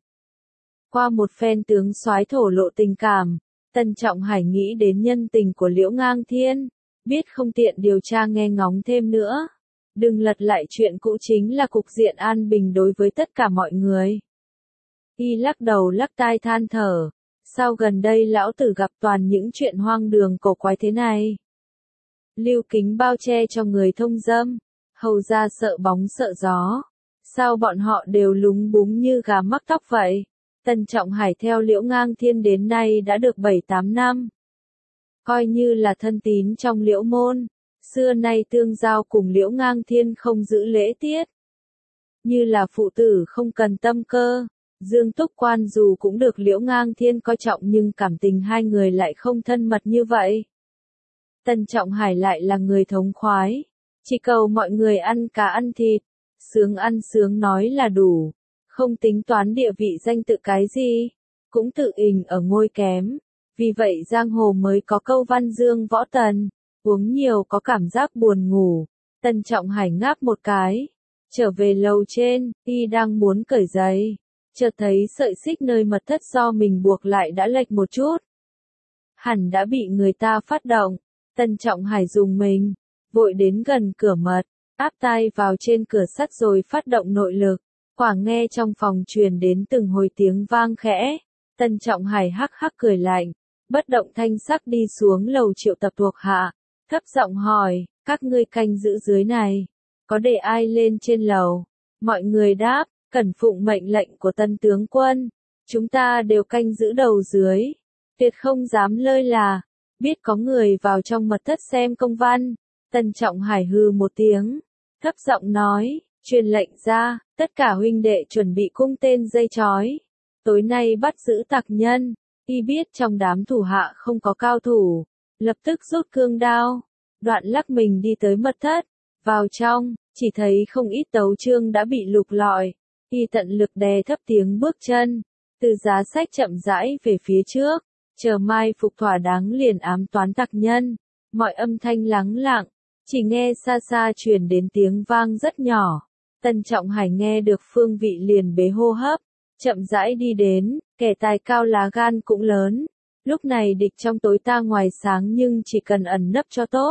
Qua một phen tướng soái thổ lộ tình cảm, Tần Trọng Hải nghĩ đến nhân tình của Liễu Ngang Thiên, biết không tiện điều tra nghe ngóng thêm nữa. Đừng lật lại chuyện cũ chính là cục diện an bình đối với tất cả mọi người. Y lắc đầu lắc tai than thở, sao gần đây lão tử gặp toàn những chuyện hoang đường cổ quái thế này. Lưu Kính bao che cho người thông dâm, hầu ra sợ bóng sợ gió, sao bọn họ đều lúng búng như gà mắc tóc vậy. Tần Trọng Hải theo Liễu Ngang Thiên đến nay đã được bảy tám năm, coi như là thân tín trong Liễu môn, xưa nay tương giao cùng Liễu Ngang Thiên không giữ lễ tiết, như là phụ tử không cần tâm cơ. Dương Túc Quan dù cũng được Liễu Ngang Thiên coi trọng nhưng cảm tình hai người lại không thân mật như vậy. Tần Trọng Hải lại là người thống khoái, chỉ cầu mọi người ăn cá ăn thịt, sướng ăn sướng nói là đủ, không tính toán địa vị danh tự cái gì, cũng tự ình ở ngôi kém. Vì vậy giang hồ mới có câu văn dương võ tần, uống nhiều có cảm giác buồn ngủ. Tần Trọng Hải ngáp một cái, trở về lầu trên, y đang muốn cởi giày, chợt thấy sợi xích nơi mật thất do mình buộc lại đã lệch một chút. Hẳn đã bị người ta phát động. Tần Trọng Hải dùng mình, vội đến gần cửa mật, áp tai vào trên cửa sắt rồi phát động nội lực. Quả nghe trong phòng truyền đến từng hồi tiếng vang khẽ. Tần Trọng Hải hắc hắc cười lạnh, bất động thanh sắc đi xuống lầu triệu tập thuộc hạ, thấp giọng hỏi, các ngươi canh giữ dưới này, có để ai lên trên lầu? Mọi người đáp, cẩn phụng mệnh lệnh của Tân tướng quân, chúng ta đều canh giữ đầu dưới, tuyệt không dám lơi là. Biết có người vào trong mật thất xem công văn, Tần Trọng Hải hừ một tiếng, thấp giọng nói, truyền lệnh ra, tất cả huynh đệ chuẩn bị cung tên dây chói, tối nay bắt giữ tặc nhân. Y biết trong đám thủ hạ không có cao thủ, lập tức rút cương đao, đoạn lắc mình đi tới mật thất, vào trong, chỉ thấy không ít tấu chương đã bị lục lọi. Y tận lực đè thấp tiếng bước chân, từ giá sách chậm rãi về phía trước, chờ mai phục thỏa đáng liền ám toán tặc nhân. Mọi âm thanh lắng lặng, chỉ nghe xa xa truyền đến tiếng vang rất nhỏ. Tần Trọng Hải nghe được phương vị liền bế hô hấp, chậm rãi đi đến, kẻ tài cao lá gan cũng lớn. Lúc này địch trong tối ta ngoài sáng nhưng chỉ cần ẩn nấp cho tốt.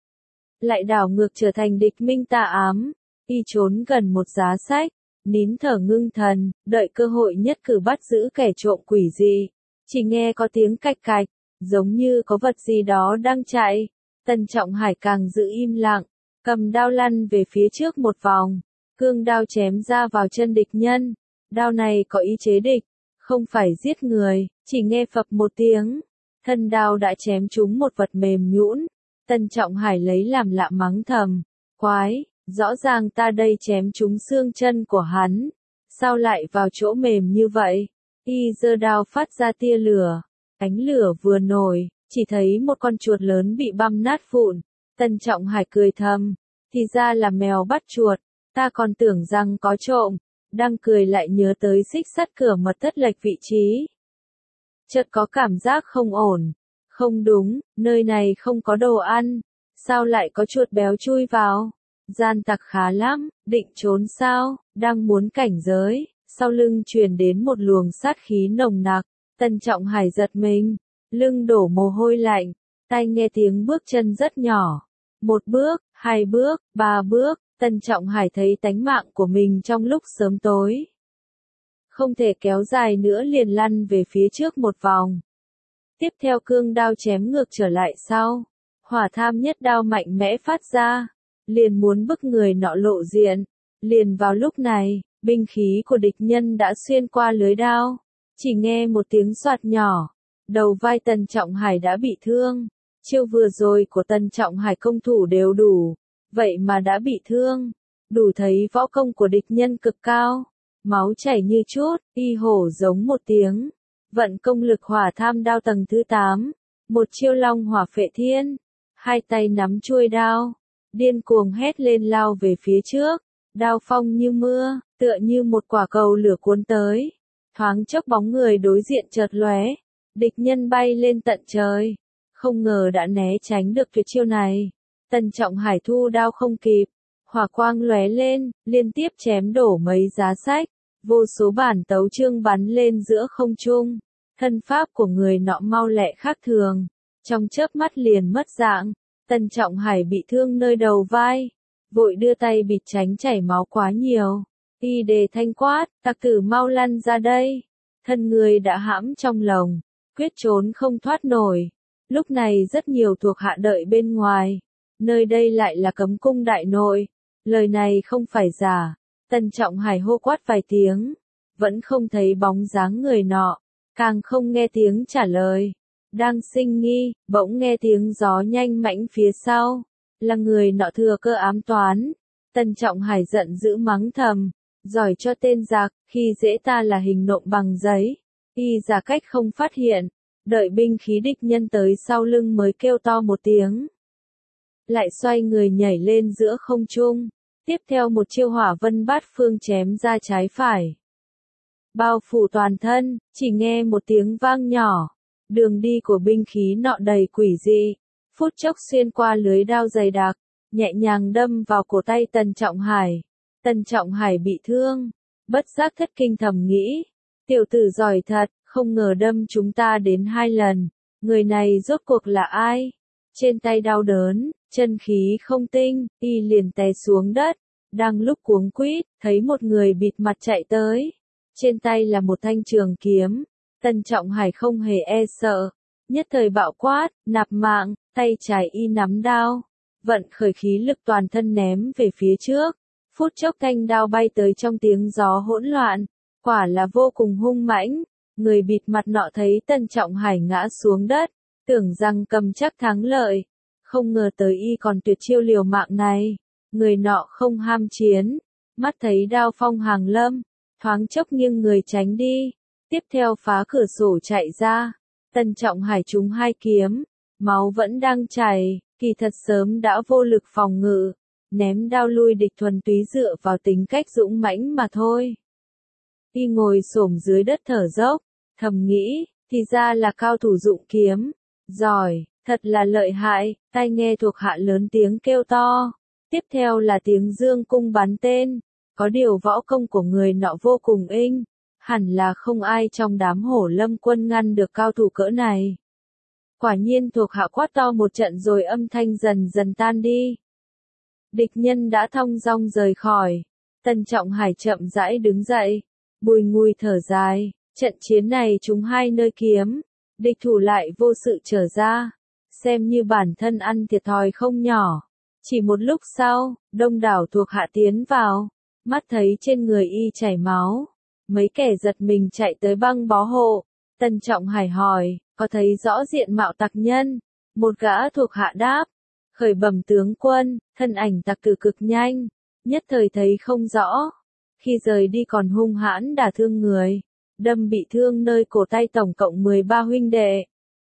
Lại đảo ngược trở thành địch minh tà ám, y trốn gần một giá sách, nín thở ngưng thần, đợi cơ hội nhất cử bắt giữ kẻ trộm quỷ dị. Chỉ nghe có tiếng cạch cạch, giống như có vật gì đó đang chạy. Tần Trọng Hải càng giữ im lặng, cầm đao lăn về phía trước một vòng, cương đao chém ra vào chân địch nhân. Đao này có ý chế địch, không phải giết người, chỉ nghe phập một tiếng, thân đao đã chém trúng một vật mềm nhũn. Tần Trọng Hải lấy làm lạ mắng thầm, quái, rõ ràng ta đây chém trúng xương chân của hắn, sao lại vào chỗ mềm như vậy? Y giơ đao phát ra tia lửa, ánh lửa vừa nổi, chỉ thấy một con chuột lớn bị băm nát vụn. Tần Trọng Hải cười thầm, thì ra là mèo bắt chuột, ta còn tưởng rằng có trộm. Đang cười lại nhớ tới xích sắt cửa mật thất lệch vị trí. Chợt có cảm giác không ổn. Không đúng, nơi này không có đồ ăn. Sao lại có chuột béo chui vào? Gian tặc khá lắm, định trốn sao? Đang muốn cảnh giới. Sau lưng truyền đến một luồng sát khí nồng nặc. Tần Trọng Hải giật mình, lưng đổ mồ hôi lạnh. Tai nghe tiếng bước chân rất nhỏ. Một bước, hai bước, ba bước. Tần Trọng Hải thấy tánh mạng của mình trong lúc sớm tối. Không thể kéo dài nữa liền lăn về phía trước một vòng. Tiếp theo cương đao chém ngược trở lại sau. Hỏa tham nhất đao mạnh mẽ phát ra. Liền muốn bức người nọ lộ diện. Liền vào lúc này, binh khí của địch nhân đã xuyên qua lưới đao. Chỉ nghe một tiếng xoạt nhỏ. Đầu vai Tần Trọng Hải đã bị thương. Chiêu vừa rồi của Tần Trọng Hải công thủ đều đủ. Vậy mà đã bị thương, đủ thấy võ công của địch nhân cực cao, máu chảy như chút, y hổ giống một tiếng, vận công lực hỏa tham đao tầng thứ tám, một chiêu long hỏa phệ thiên, hai tay nắm chuôi đao, điên cuồng hét lên lao về phía trước, đao phong như mưa, tựa như một quả cầu lửa cuốn tới, thoáng chốc bóng người đối diện chợt lóe, địch nhân bay lên tận trời, không ngờ đã né tránh được tuyệt chiêu này. Tần Trọng Hải thu đao không kịp, hỏa quang lóe lên, liên tiếp chém đổ mấy giá sách, vô số bản tấu chương bắn lên giữa không trung. Thân pháp của người nọ mau lẹ khác thường, trong chớp mắt liền mất dạng. Tần Trọng Hải bị thương nơi đầu vai, vội đưa tay bịt tránh chảy máu quá nhiều. Y đề thanh quát, tặc tử mau lăn ra đây. Thân người đã hãm trong lồng, quyết trốn không thoát nổi. Lúc này rất nhiều thuộc hạ đợi bên ngoài. Nơi đây lại là cấm cung đại nội. Lời này không phải giả. Tần Trọng Hải hô quát vài tiếng. Vẫn không thấy bóng dáng người nọ. Càng không nghe tiếng trả lời. Đang sinh nghi, bỗng nghe tiếng gió nhanh mãnh phía sau. Là người nọ thừa cơ ám toán. Tần Trọng Hải giận dữ mắng thầm. Giỏi cho tên giặc, khi dễ ta là hình nộm bằng giấy. Y giả cách không phát hiện. Đợi binh khí địch nhân tới sau lưng mới kêu to một tiếng. Lại xoay người nhảy lên giữa không trung. Tiếp theo một chiêu hỏa vân bát phương chém ra trái phải. Bao phủ toàn thân, chỉ nghe một tiếng vang nhỏ. Đường đi của binh khí nọ đầy quỷ dị. Phút chốc xuyên qua lưới đao dày đặc, nhẹ nhàng đâm vào cổ tay Tần Trọng Hải. Tần Trọng Hải bị thương, bất giác thất kinh thầm nghĩ. Tiểu tử giỏi thật, không ngờ đâm chúng ta đến hai lần. Người này rốt cuộc là ai? Trên tay đau đớn, chân khí không tinh, y liền té xuống đất. Đang lúc cuống quýt, thấy một người bịt mặt chạy tới. Trên tay là một thanh trường kiếm. Tần Trọng Hải không hề e sợ. Nhất thời bạo quát, nạp mạng, tay trái y nắm đao. Vận khởi khí lực toàn thân ném về phía trước. Phút chốc thanh đao bay tới trong tiếng gió hỗn loạn. Quả là vô cùng hung mãnh. Người bịt mặt nọ thấy Tần Trọng Hải ngã xuống đất. Tưởng rằng cầm chắc thắng lợi. Không ngờ tới y còn tuyệt chiêu liều mạng này. Người nọ không ham chiến. Mắt thấy đao phong hàng lâm. Thoáng chốc nghiêng người tránh đi. Tiếp theo phá cửa sổ chạy ra. Tần Trọng Hải trúng hai kiếm. Máu vẫn đang chảy. Kỳ thật sớm đã vô lực phòng ngự. Ném đao lui địch thuần túy dựa vào tính cách dũng mãnh mà thôi. Y ngồi xổm dưới đất thở dốc. Thầm nghĩ. thì ra là cao thủ dụng kiếm. Giỏi, thật là lợi hại, tai nghe thuộc hạ lớn tiếng kêu to. Tiếp theo là tiếng dương cung bắn tên. Có điều võ công của người nọ vô cùng inh. Hẳn là không ai trong đám Hổ Lâm quân ngăn được cao thủ cỡ này. Quả nhiên thuộc hạ quát to một trận rồi âm thanh dần dần tan đi. Địch nhân đã thong dong rời khỏi. Tần Trọng Hải chậm rãi đứng dậy. Bùi ngùi thở dài. Trận chiến này chúng hai nơi kiếm. Địch thủ lại vô sự trở ra. Xem như bản thân ăn thiệt thòi không nhỏ. Chỉ một lúc sau, đông đảo thuộc hạ tiến vào. Mắt thấy trên người y chảy máu. Mấy kẻ giật mình chạy tới băng bó hộ. Tần Trọng Hải hỏi, có thấy rõ diện mạo tặc nhân? Một gã thuộc hạ đáp. Khởi bẩm tướng quân, thân ảnh tặc cử cực nhanh. Nhất thời thấy không rõ. Khi rời đi còn hung hãn đả thương người. Đâm bị thương nơi cổ tay tổng cộng mười ba huynh đệ.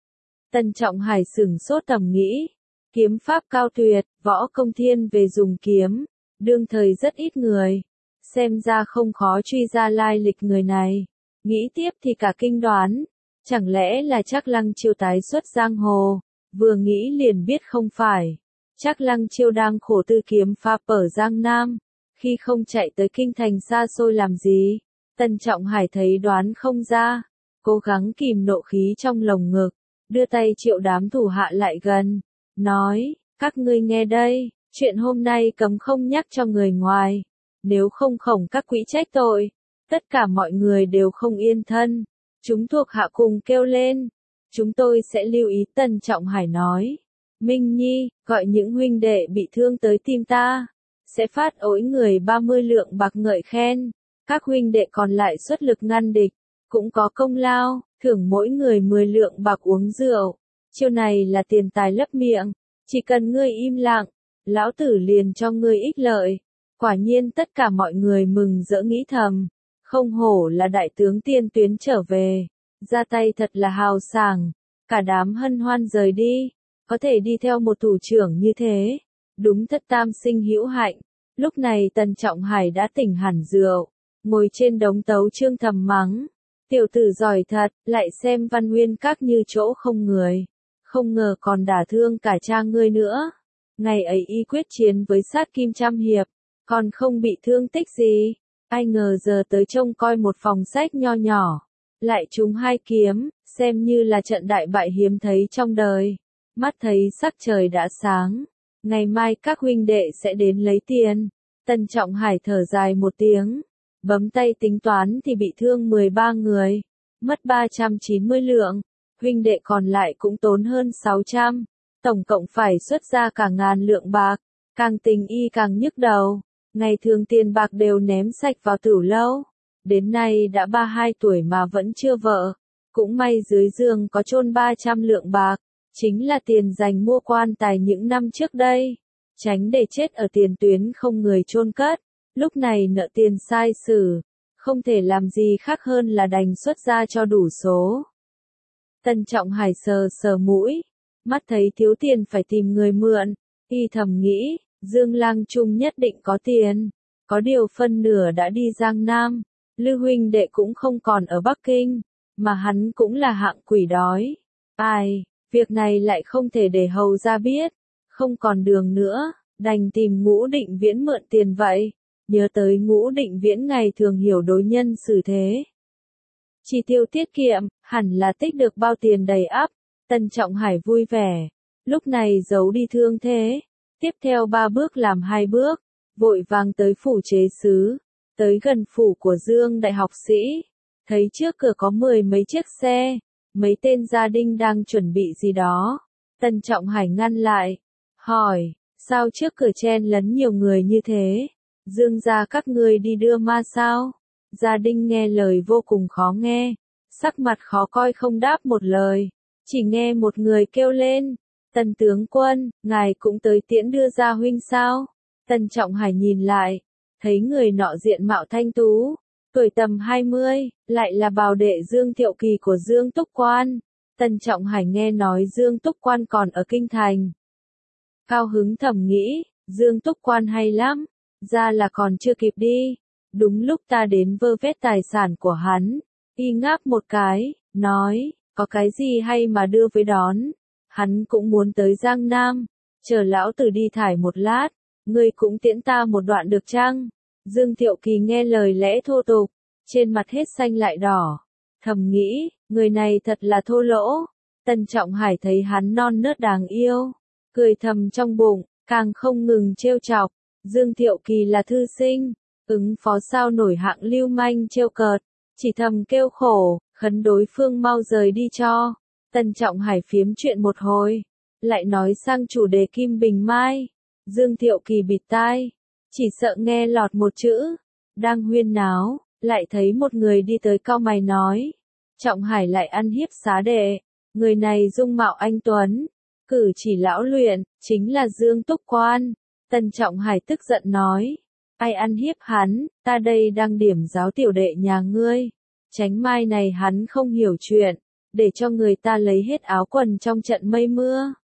Tần Trọng Hải sửng sốt thầm nghĩ. Kiếm pháp cao tuyệt, võ công thiên về dùng kiếm. Đương thời rất ít người. Xem ra không khó truy ra lai lịch người này. Nghĩ tiếp thì cả kinh đoán. Chẳng lẽ là Trác Lăng Chiêu tái xuất giang hồ. Vừa nghĩ liền biết không phải. Trác Lăng Chiêu đang khổ tư kiếm pháp ở Giang Nam. Khi không chạy tới kinh thành xa xôi làm gì. Tần Trọng Hải thấy đoán không ra. Cố gắng kìm nộ khí trong lồng ngực. Đưa tay triệu đám thủ hạ lại gần. Nói, các ngươi nghe đây. Chuyện hôm nay cấm không nhắc cho người ngoài. Nếu không khổng các quỹ trách tội. Tất cả mọi người đều không yên thân. Chúng thuộc hạ cùng kêu lên. Chúng tôi sẽ lưu ý. Tần Trọng Hải nói. Minh Nhi, gọi những huynh đệ bị thương tới tìm ta. Sẽ phát ối người ba mươi lượng bạc ngợi khen. Các huynh đệ còn lại xuất lực ngăn địch. Cũng có công lao, thưởng mỗi người mười lượng bạc uống rượu. Chiêu này là tiền tài lấp miệng. Chỉ cần ngươi im lặng, lão tử liền cho ngươi ích lợi. Quả nhiên tất cả mọi người mừng rỡ nghĩ thầm. Không hổ là đại tướng tiên tuyến trở về. Ra tay thật là hào sảng. Cả đám hân hoan rời đi. Có thể đi theo một thủ trưởng như thế. Đúng thật tam sinh hữu hạnh. Lúc này Tần Trọng Hải đã tỉnh hẳn rượu. Ngồi trên đống tấu chương thầm mắng. Tiểu tử giỏi thật, lại xem Văn Nguyên Các như chỗ không người. Không ngờ còn đả thương cả cha ngươi nữa. Ngày ấy y quyết chiến với sát kim trăm hiệp. Còn không bị thương tích gì. Ai ngờ giờ tới trông coi một phòng sách nho nhỏ. Lại trúng hai kiếm, xem như là trận đại bại hiếm thấy trong đời. Mắt thấy sắc trời đã sáng. Ngày mai các huynh đệ sẽ đến lấy tiền. Tần Trọng Hải thở dài một tiếng. Bấm tay tính toán thì bị thương mười ba người. Mất ba trăm chín mươi lượng. Huynh đệ còn lại cũng tốn hơn sáu trăm. Tổng cộng phải xuất ra cả ngàn lượng bạc. Càng tình y càng nhức đầu. Ngày thường tiền bạc đều ném sạch vào tửu lâu. Đến nay đã ba mươi hai tuổi mà vẫn chưa vợ. Cũng may dưới giường có chôn ba trăm lượng bạc. Chính là tiền dành mua quan tài những năm trước đây. Tránh để chết ở tiền tuyến không người chôn cất. Lúc này nợ tiền sai sử. Không thể làm gì khác hơn là đành xuất ra cho đủ số. Tần Trọng Hải sờ sờ mũi. Mắt thấy thiếu tiền phải tìm người mượn. Y thầm nghĩ, Dương Lang Trung nhất định có tiền. Có điều phân nửa đã đi Giang Nam. Lư huynh đệ cũng không còn ở Bắc Kinh. Mà hắn cũng là hạng quỷ đói. Ai, việc này lại không thể để hầu ra biết. Không còn đường nữa, đành tìm Ngũ Định Viễn mượn tiền vậy. Nhớ tới Ngũ Định Viễn ngày thường hiểu đối nhân xử thế. Chi tiêu tiết kiệm, hẳn là tích được bao tiền đầy ắp. Tần Trọng Hải vui vẻ. Lúc này giấu đi thương thế. Tiếp theo ba bước làm hai bước. Vội vàng tới phủ chế sứ. Tới gần phủ của Dương đại học sĩ. Thấy trước cửa có mười mấy chiếc xe. Mấy tên gia đình đang chuẩn bị gì đó. Tần Trọng Hải ngăn lại. Hỏi, sao trước cửa chen lấn nhiều người như thế? Dương gia các ngươi đi đưa ma sao? Gia đình nghe lời vô cùng khó nghe. Sắc mặt khó coi không đáp một lời. Chỉ nghe một người kêu lên. Tần tướng quân, ngài cũng tới tiễn đưa gia huynh sao? Tần Trọng Hải nhìn lại. Thấy người nọ diện mạo thanh tú. Tuổi tầm hai mươi, lại là bào đệ Dương Thiệu Kỳ của Dương Túc Quan. Tần Trọng Hải nghe nói Dương Túc Quan còn ở Kinh Thành. Cao hứng thầm nghĩ, Dương Túc Quan hay lắm. Ra là còn chưa kịp đi. Đúng lúc ta đến vơ vét tài sản của hắn. Y ngáp một cái, nói, có cái gì hay mà đưa với đón, hắn cũng muốn tới Giang Nam, chờ lão tử đi thải một lát, ngươi cũng tiễn ta một đoạn được chăng? Dương Thiệu Kỳ nghe lời lẽ thô tục, trên mặt hết xanh lại đỏ, thầm nghĩ, người này thật là thô lỗ. Tân Trọng Hải thấy hắn non nớt đáng yêu, cười thầm trong bụng, càng không ngừng trêu chọc. Dương Thiệu Kỳ là thư sinh, ứng phó sao nổi hạng lưu manh trêu cợt, chỉ thầm kêu khổ, khấn đối phương mau rời đi cho. Tân Trọng Hải phiếm chuyện một hồi, lại nói sang chủ đề Kim Bình Mai. Dương Thiệu Kỳ bịt tai, chỉ sợ nghe lọt một chữ, đang huyên náo, lại thấy một người đi tới cau mày nói, Trọng Hải lại ăn hiếp xá đệ, người này dung mạo anh tuấn, cử chỉ lão luyện, chính là Dương Túc Quan. Tân Trọng Hải tức giận nói, ai ăn hiếp hắn, ta đây đang điểm giáo tiểu đệ nhà ngươi, tránh mai này hắn không hiểu chuyện, để cho người ta lấy hết áo quần trong trận mây mưa.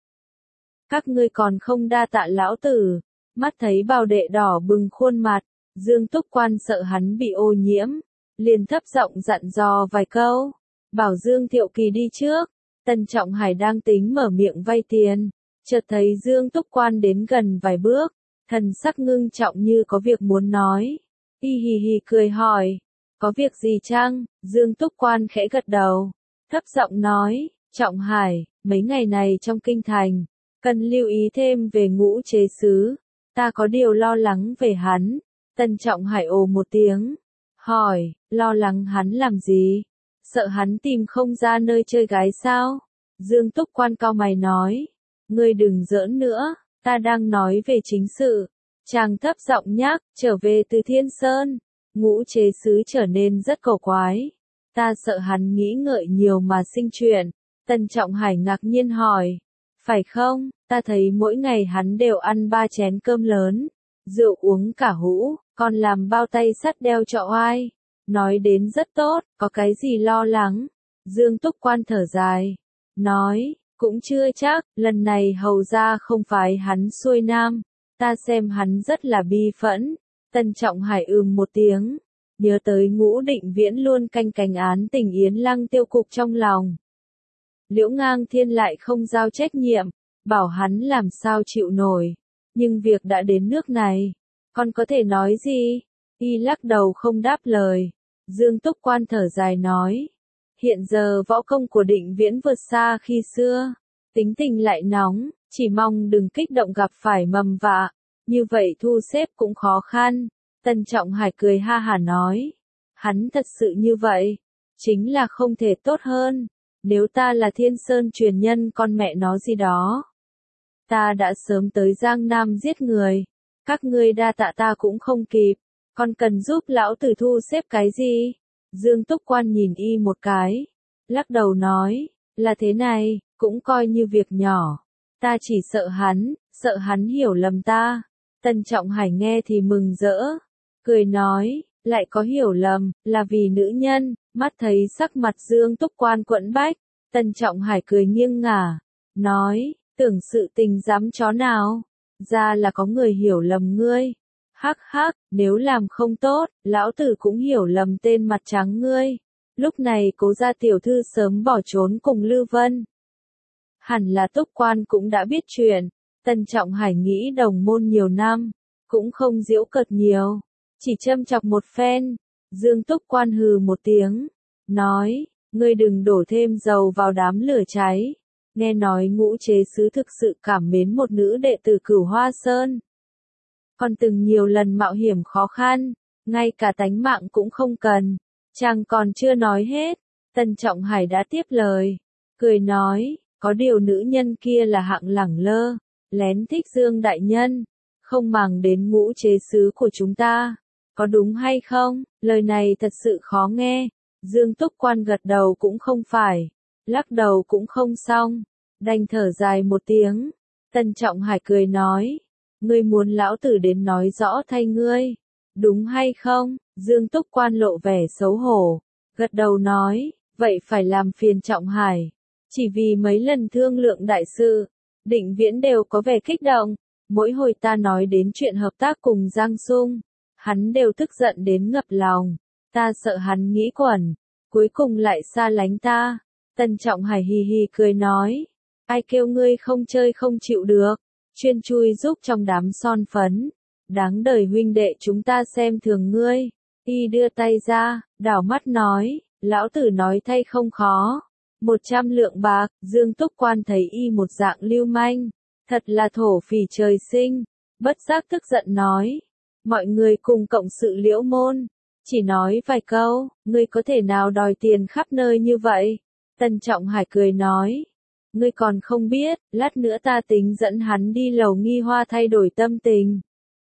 Các ngươi còn không đa tạ lão tử. Mắt thấy bào đệ đỏ bừng khuôn mặt, Dương Túc Quan sợ hắn bị ô nhiễm, liền thấp giọng dặn dò vài câu, bảo Dương Thiệu Kỳ đi trước. Tân Trọng Hải đang tính mở miệng vay tiền, chợt thấy Dương Túc Quan đến gần vài bước, thần sắc ngưng trọng như có việc muốn nói. Hi hi hi cười hỏi, có việc gì chăng? Dương Túc Quan khẽ gật đầu, thấp giọng nói, Trọng Hải, mấy ngày này trong kinh thành, cần lưu ý thêm về Ngũ Chế Sứ, ta có điều lo lắng về hắn. Tân Trọng Hải ồ một tiếng, hỏi, lo lắng hắn làm gì? Sợ hắn tìm không ra nơi chơi gái sao? Dương Túc Quan cau mày nói, ngươi đừng giỡn nữa, ta đang nói về chính sự. Chàng thấp giọng nhắc, trở về từ Thiên Sơn, Ngũ Chế Sứ trở nên rất cổ quái. Ta sợ hắn nghĩ ngợi nhiều mà sinh chuyện. Tân Trọng Hải ngạc nhiên hỏi, phải không? Ta thấy mỗi ngày hắn đều ăn ba chén cơm lớn, rượu uống cả hũ, còn làm bao tay sắt đeo cho oai. Nói đến rất tốt, có cái gì lo lắng? Dương Túc Quan thở dài, nói, cũng chưa chắc, lần này hầu ra không phải hắn xuôi nam, ta xem hắn rất là bi phẫn. Tân Trọng Hải ừm một tiếng, nhớ tới Ngũ Định Viễn luôn canh cánh án tình Yến Lăng tiêu cục trong lòng. Liễu Ngang Thiên lại không giao trách nhiệm, bảo hắn làm sao chịu nổi, nhưng việc đã đến nước này, còn có thể nói gì? Y lắc đầu không đáp lời. Dương Túc Quan thở dài nói, hiện giờ võ công của Định Viễn vượt xa khi xưa, tính tình lại nóng, chỉ mong đừng kích động gặp phải mầm vạ, như vậy thu xếp cũng khó khăn. Tân Trọng Hải cười ha hả nói, hắn thật sự như vậy, chính là không thể tốt hơn. Nếu ta là Thiên Sơn truyền nhân con mẹ nó gì đó, ta đã sớm tới Giang Nam giết người, các ngươi đa tạ ta cũng không kịp, còn cần giúp lão tử thu xếp cái gì? Dương Túc Quan nhìn y một cái, lắc đầu nói, là thế này, cũng coi như việc nhỏ, ta chỉ sợ hắn, sợ hắn hiểu lầm ta. Tân Trọng Hải nghe thì mừng rỡ, cười nói, lại có hiểu lầm, là vì nữ nhân. Mắt thấy sắc mặt Dương Túc Quan quẫn bách, Tân Trọng Hải cười nghiêng ngả, nói, tưởng sự tình dám chó nào, ra là có người hiểu lầm ngươi. Hắc hắc, nếu làm không tốt, lão tử cũng hiểu lầm tên mặt trắng ngươi. Lúc này Cố gia tiểu thư sớm bỏ trốn cùng Lư Vân. Hẳn là Túc Quan cũng đã biết chuyện. Tân Trọng Hải nghĩ đồng môn nhiều năm, cũng không giễu cợt nhiều, chỉ châm chọc một phen. Dương Túc Quan hừ một tiếng, nói, ngươi đừng đổ thêm dầu vào đám lửa cháy. Nghe nói Ngũ Chế Sứ thực sự cảm mến một nữ đệ tử Cửu Hoa Sơn, còn từng nhiều lần mạo hiểm khó khăn, ngay cả tánh mạng cũng không cần. Chàng còn chưa nói hết, Tân Trọng Hải đã tiếp lời, cười nói, có điều nữ nhân kia là hạng lẳng lơ, lén thích Dương đại nhân, không màng đến Ngũ Chế Sứ của chúng ta. Có đúng hay không? Lời này thật sự khó nghe. Dương Túc Quan gật đầu cũng không phải, lắc đầu cũng không xong, đành thở dài một tiếng. Tân Trọng Hải cười nói, ngươi muốn lão tử đến nói rõ thay ngươi, đúng hay không? Dương Túc Quan lộ vẻ xấu hổ, gật đầu nói, vậy phải làm phiền Trọng Hải. Chỉ vì mấy lần thương lượng đại sự, Định Viễn đều có vẻ kích động, mỗi hồi ta nói đến chuyện hợp tác cùng Giang Sung, hắn đều tức giận đến ngập lòng, ta sợ hắn nghĩ quẩn, cuối cùng lại xa lánh ta. Tần Trọng Hải hì hì cười nói, ai kêu ngươi không chơi không chịu được, chuyên chui giúp trong đám son phấn, đáng đời huynh đệ chúng ta xem thường ngươi. Y đưa tay ra, đảo mắt nói, lão tử nói thay không khó. Một trăm lượng bạc, Dương Túc Quan thấy y một dạng lưu manh, thật là thổ phỉ trời sinh, bất giác tức giận nói, mọi người cùng cộng sự Liễu môn, chỉ nói vài câu, ngươi có thể nào đòi tiền khắp nơi như vậy? Tần Trọng Hải cười nói, ngươi còn không biết, lát nữa ta tính dẫn hắn đi lầu Nghi Hoa thay đổi tâm tình.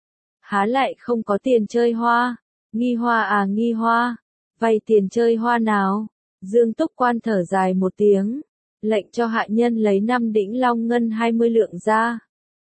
Há lại không có tiền chơi hoa, Nghi Hoa à Nghi Hoa, vay tiền chơi hoa nào? Dương Túc Quan thở dài một tiếng, lệnh cho hạ nhân lấy năm đĩnh long ngân hai mươi lượng ra.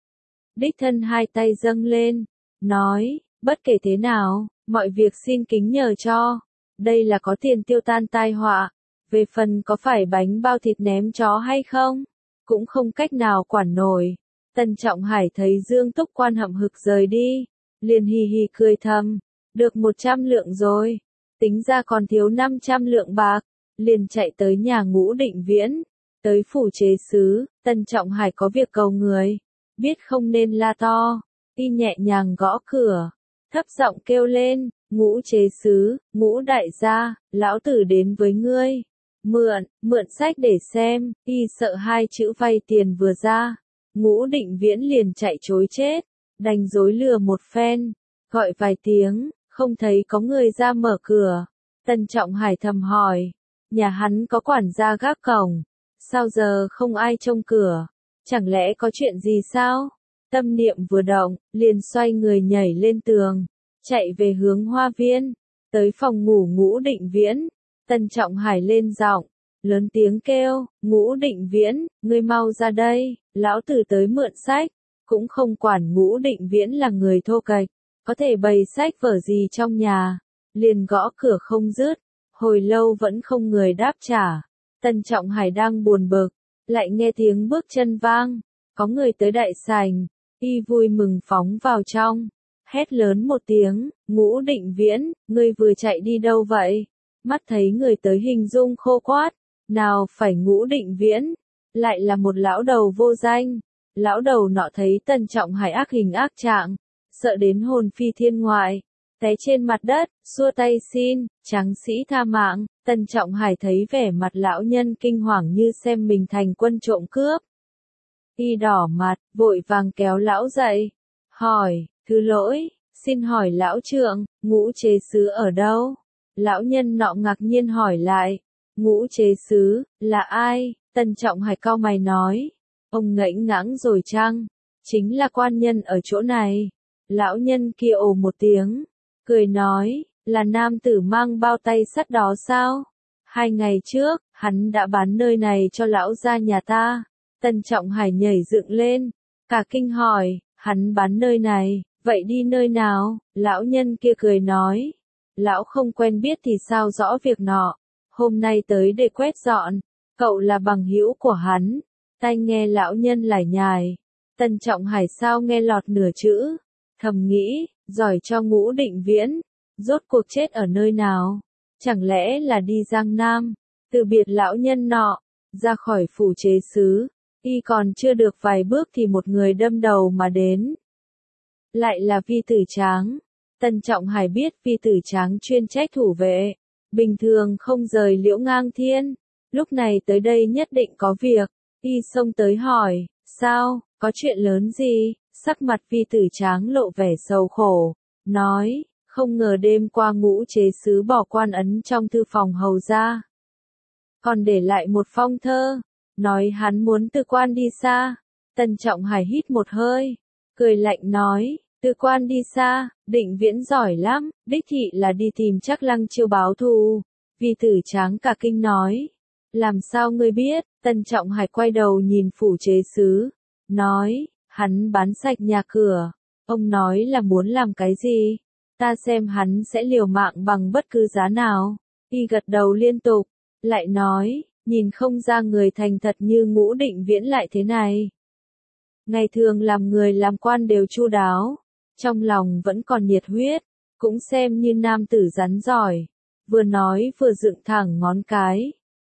Đích thân hai tay dâng lên, nói, bất kể thế nào, mọi việc xin kính nhờ cho, đây là có tiền tiêu tan tai họa, về phần có phải bánh bao thịt ném chó hay không, cũng không cách nào quản nổi. Tần Trọng Hải thấy Dương Túc Quan hậm hực rời đi, liền hì hì cười thầm, được một trăm lượng rồi, tính ra còn thiếu năm trăm lượng bạc, liền chạy tới nhà Ngũ Định Viễn, tới phủ chế sứ. Tần Trọng Hải có việc cầu người, biết không nên la to, y nhẹ nhàng gõ cửa, thấp giọng kêu lên, Ngũ chế sứ, Ngũ đại gia, lão tử đến với ngươi, mượn, mượn sách để xem. Y sợ hai chữ vay tiền vừa ra, Ngũ Định Viễn liền chạy trối chết, đành dối lừa một phen, gọi vài tiếng, không thấy có người ra mở cửa. Tần Trọng Hải thầm hỏi, nhà hắn có quản gia gác cổng, sao giờ không ai trông cửa, chẳng lẽ có chuyện gì sao? Tâm niệm vừa động, liền xoay người nhảy lên tường, chạy về hướng hoa viên, tới phòng ngủ Ngũ Định Viễn. Tần Trọng Hải lên giọng, lớn tiếng kêu, Ngũ Định Viễn, ngươi mau ra đây, lão tử tới mượn sách, cũng không quản Ngũ Định Viễn là người thô kệch, có thể bày sách vở gì trong nhà, liền gõ cửa không dứt, hồi lâu vẫn không người đáp trả. Tần Trọng Hải đang buồn bực, lại nghe tiếng bước chân vang, có người tới đại sảnh, y vui mừng phóng vào trong, hét lớn một tiếng, Ngũ Định Viễn, ngươi vừa chạy đi đâu vậy? Mắt thấy người tới hình dung khô quát, nào phải Ngũ Định Viễn, lại là một lão đầu vô danh. Lão đầu nọ thấy Tần Trọng Hải ác hình ác trạng, sợ đến hồn phi thiên ngoại, té trên mặt đất, xua tay xin, tráng sĩ tha mạng. Tần Trọng Hải thấy vẻ mặt lão nhân kinh hoàng như xem mình thành quân trộm cướp. Y đỏ mặt, vội vàng kéo lão dậy, hỏi, thứ lỗi, xin hỏi lão trượng, Ngũ chế sứ ở đâu? Lão nhân nọ ngạc nhiên hỏi lại, Ngũ chế sứ, là ai? Tần Trọng Hải cau mày nói, ông ngẫy ngãng rồi chăng? Chính là quan nhân ở chỗ này. Lão nhân kia ồ một tiếng, cười nói, là nam tử mang bao tay sắt đó sao? Hai ngày trước, hắn đã bán nơi này cho lão gia nhà ta. Tần Trọng Hải nhảy dựng lên, cả kinh hỏi, hắn bán nơi này, vậy đi nơi nào? Lão nhân kia cười nói, lão không quen biết thì sao rõ việc nọ, hôm nay tới để quét dọn, cậu là bằng hữu của hắn. Tai nghe lão nhân lải nhải, Tần Trọng Hải sao nghe lọt nửa chữ, thầm nghĩ, giỏi cho Ngũ Định Viễn, rốt cuộc chết ở nơi nào? Chẳng lẽ là đi Giang Nam? Từ biệt lão nhân nọ, ra khỏi phủ chế sứ, y còn chưa được vài bước thì một người đâm đầu mà đến. Lại là Vi Tử Tráng. Tần Trọng Hải biết Vi Tử Tráng chuyên trách thủ vệ, bình thường không rời Liễu Ngang Thiên, lúc này tới đây nhất định có việc. Y xông tới hỏi, sao, có chuyện lớn gì? Sắc mặt Vi Tử Tráng lộ vẻ sầu khổ, nói, không ngờ đêm qua Ngũ chế sứ bỏ quan ấn trong thư phòng hầu ra, còn để lại một phong thơ, nói hắn muốn từ quan đi xa. Tần Trọng Hải hít một hơi, cười lạnh nói, từ quan đi xa, Định Viễn giỏi lắm, đích thị là đi tìm Trác Lăng Chiêu báo thù. Vi Tử Tráng cả kinh nói, làm sao ngươi biết? Tần Trọng Hải quay đầu nhìn phủ chế sứ, nói, hắn bán sạch nhà cửa, ông nói là muốn làm cái gì? Ta xem hắn sẽ liều mạng bằng bất cứ giá nào. Y gật đầu liên tục, lại nói, nhìn không ra người thành thật như Ngũ Định Viễn lại thế này. Ngày thường làm người làm quan đều chu đáo, trong lòng vẫn còn nhiệt huyết, cũng xem như nam tử rắn giỏi. Vừa nói vừa dựng thẳng ngón cái,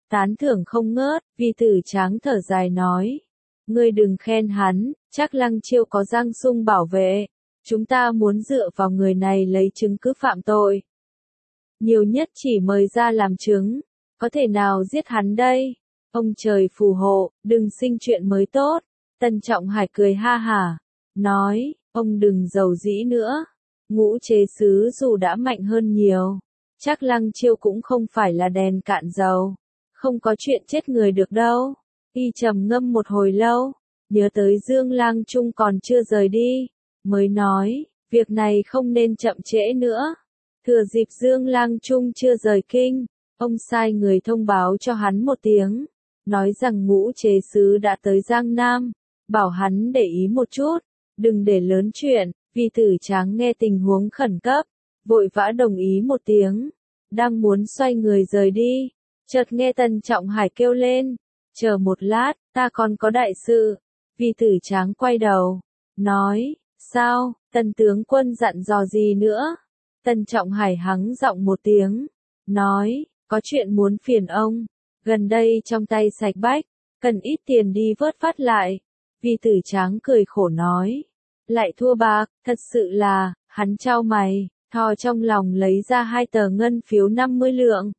Tán thưởng không ngớt, Vi Tử Tráng thở dài nói. Ngươi đừng khen hắn, chắc Lăng Chiêu có Giang Sung bảo vệ. Chúng ta muốn dựa vào người này lấy chứng cứ phạm tội. Nhiều nhất chỉ mời ra làm chứng, có thể nào giết hắn đây? Ông trời phù hộ, đừng sinh chuyện mới tốt. Tân Trọng Hải cười ha hả, nói, ông đừng giàu dĩ nữa. Ngũ chế sứ dù đã mạnh hơn nhiều, chắc Lăng Chiêu cũng không phải là đèn cạn dầu. Không có chuyện chết người được đâu. Y trầm ngâm một hồi lâu, nhớ tới Dương Lang Trung còn chưa rời đi, mới nói, việc này không nên chậm trễ nữa. Thừa dịp Dương Lang Trung chưa rời kinh, ông sai người thông báo cho hắn một tiếng, nói rằng ngũ chế sứ đã tới Giang Nam, bảo hắn để ý một chút, đừng để lớn chuyện. Vi Tử Tráng nghe tình huống khẩn cấp, vội vã đồng ý một tiếng, đang muốn xoay người rời đi, chợt nghe Tân Trọng Hải kêu lên, chờ một lát, ta còn có đại sự. Vi Tử Tráng quay đầu, nói, sao, Tân tướng quân dặn dò gì nữa? Tân Trọng Hải hắng giọng một tiếng, nói, có chuyện muốn phiền ông, gần đây trong tay sạch bách, cần ít tiền đi vớt phát lại. Vi Tử Tráng cười khổ nói, lại thua bạc, thật sự là, hắn chau mày, thò trong lòng lấy ra hai tờ ngân phiếu năm mươi lượng.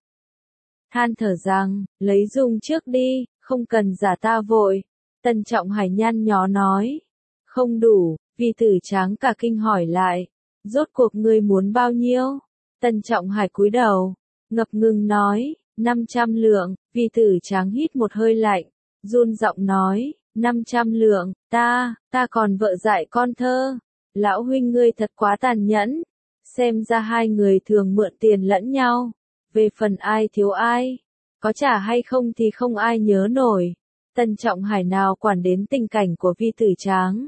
Than thở rằng, lấy dùng trước đi, không cần giả ta vội. Tân Trọng Hải nhăn nhó nói, không đủ. Vi Tử Tráng cả kinh hỏi lại, rốt cuộc ngươi muốn bao nhiêu? Tân Trọng Hải cúi đầu, ngập ngừng nói, năm trăm lượng. Vi Tử Tráng hít một hơi lạnh, run giọng nói, năm trăm lượng, ta, ta còn vợ dại con thơ. Lão huynh ngươi thật quá tàn nhẫn. Xem ra hai người thường mượn tiền lẫn nhau. Về phần ai thiếu ai, có trả hay không thì không ai nhớ nổi. Tân Trọng Hải nào quản đến tình cảnh của Vi Tử Tráng.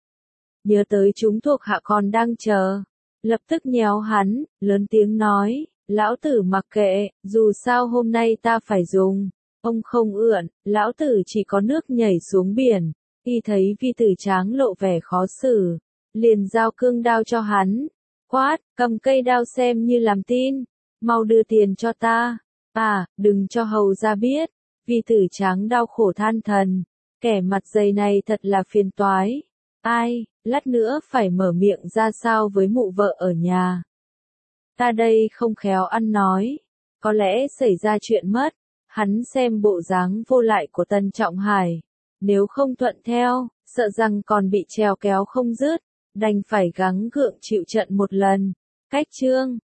Nhớ tới chúng thuộc hạ còn đang chờ, lập tức nhéo hắn, lớn tiếng nói, lão tử mặc kệ, dù sao hôm nay ta phải dùng. Ông không ượn, lão tử chỉ có nước nhảy xuống biển. Y thấy Vi Tử Tráng lộ vẻ khó xử, liền giao cương đao cho hắn, quát, cầm cây đao xem như làm tin, mau đưa tiền cho ta. À, đừng cho hầu ra biết. Vi Tử Tráng đau khổ than thần, kẻ mặt dày này thật là phiền toái. Ai, lát nữa phải mở miệng ra sao với mụ vợ ở nhà. Ta đây không khéo ăn nói, có lẽ xảy ra chuyện mất. Hắn xem bộ dáng vô lại của Tân Trọng Hải, nếu không thuận theo, sợ rằng còn bị trèo kéo không dứt, đành phải gắng gượng chịu trận một lần. Cách chương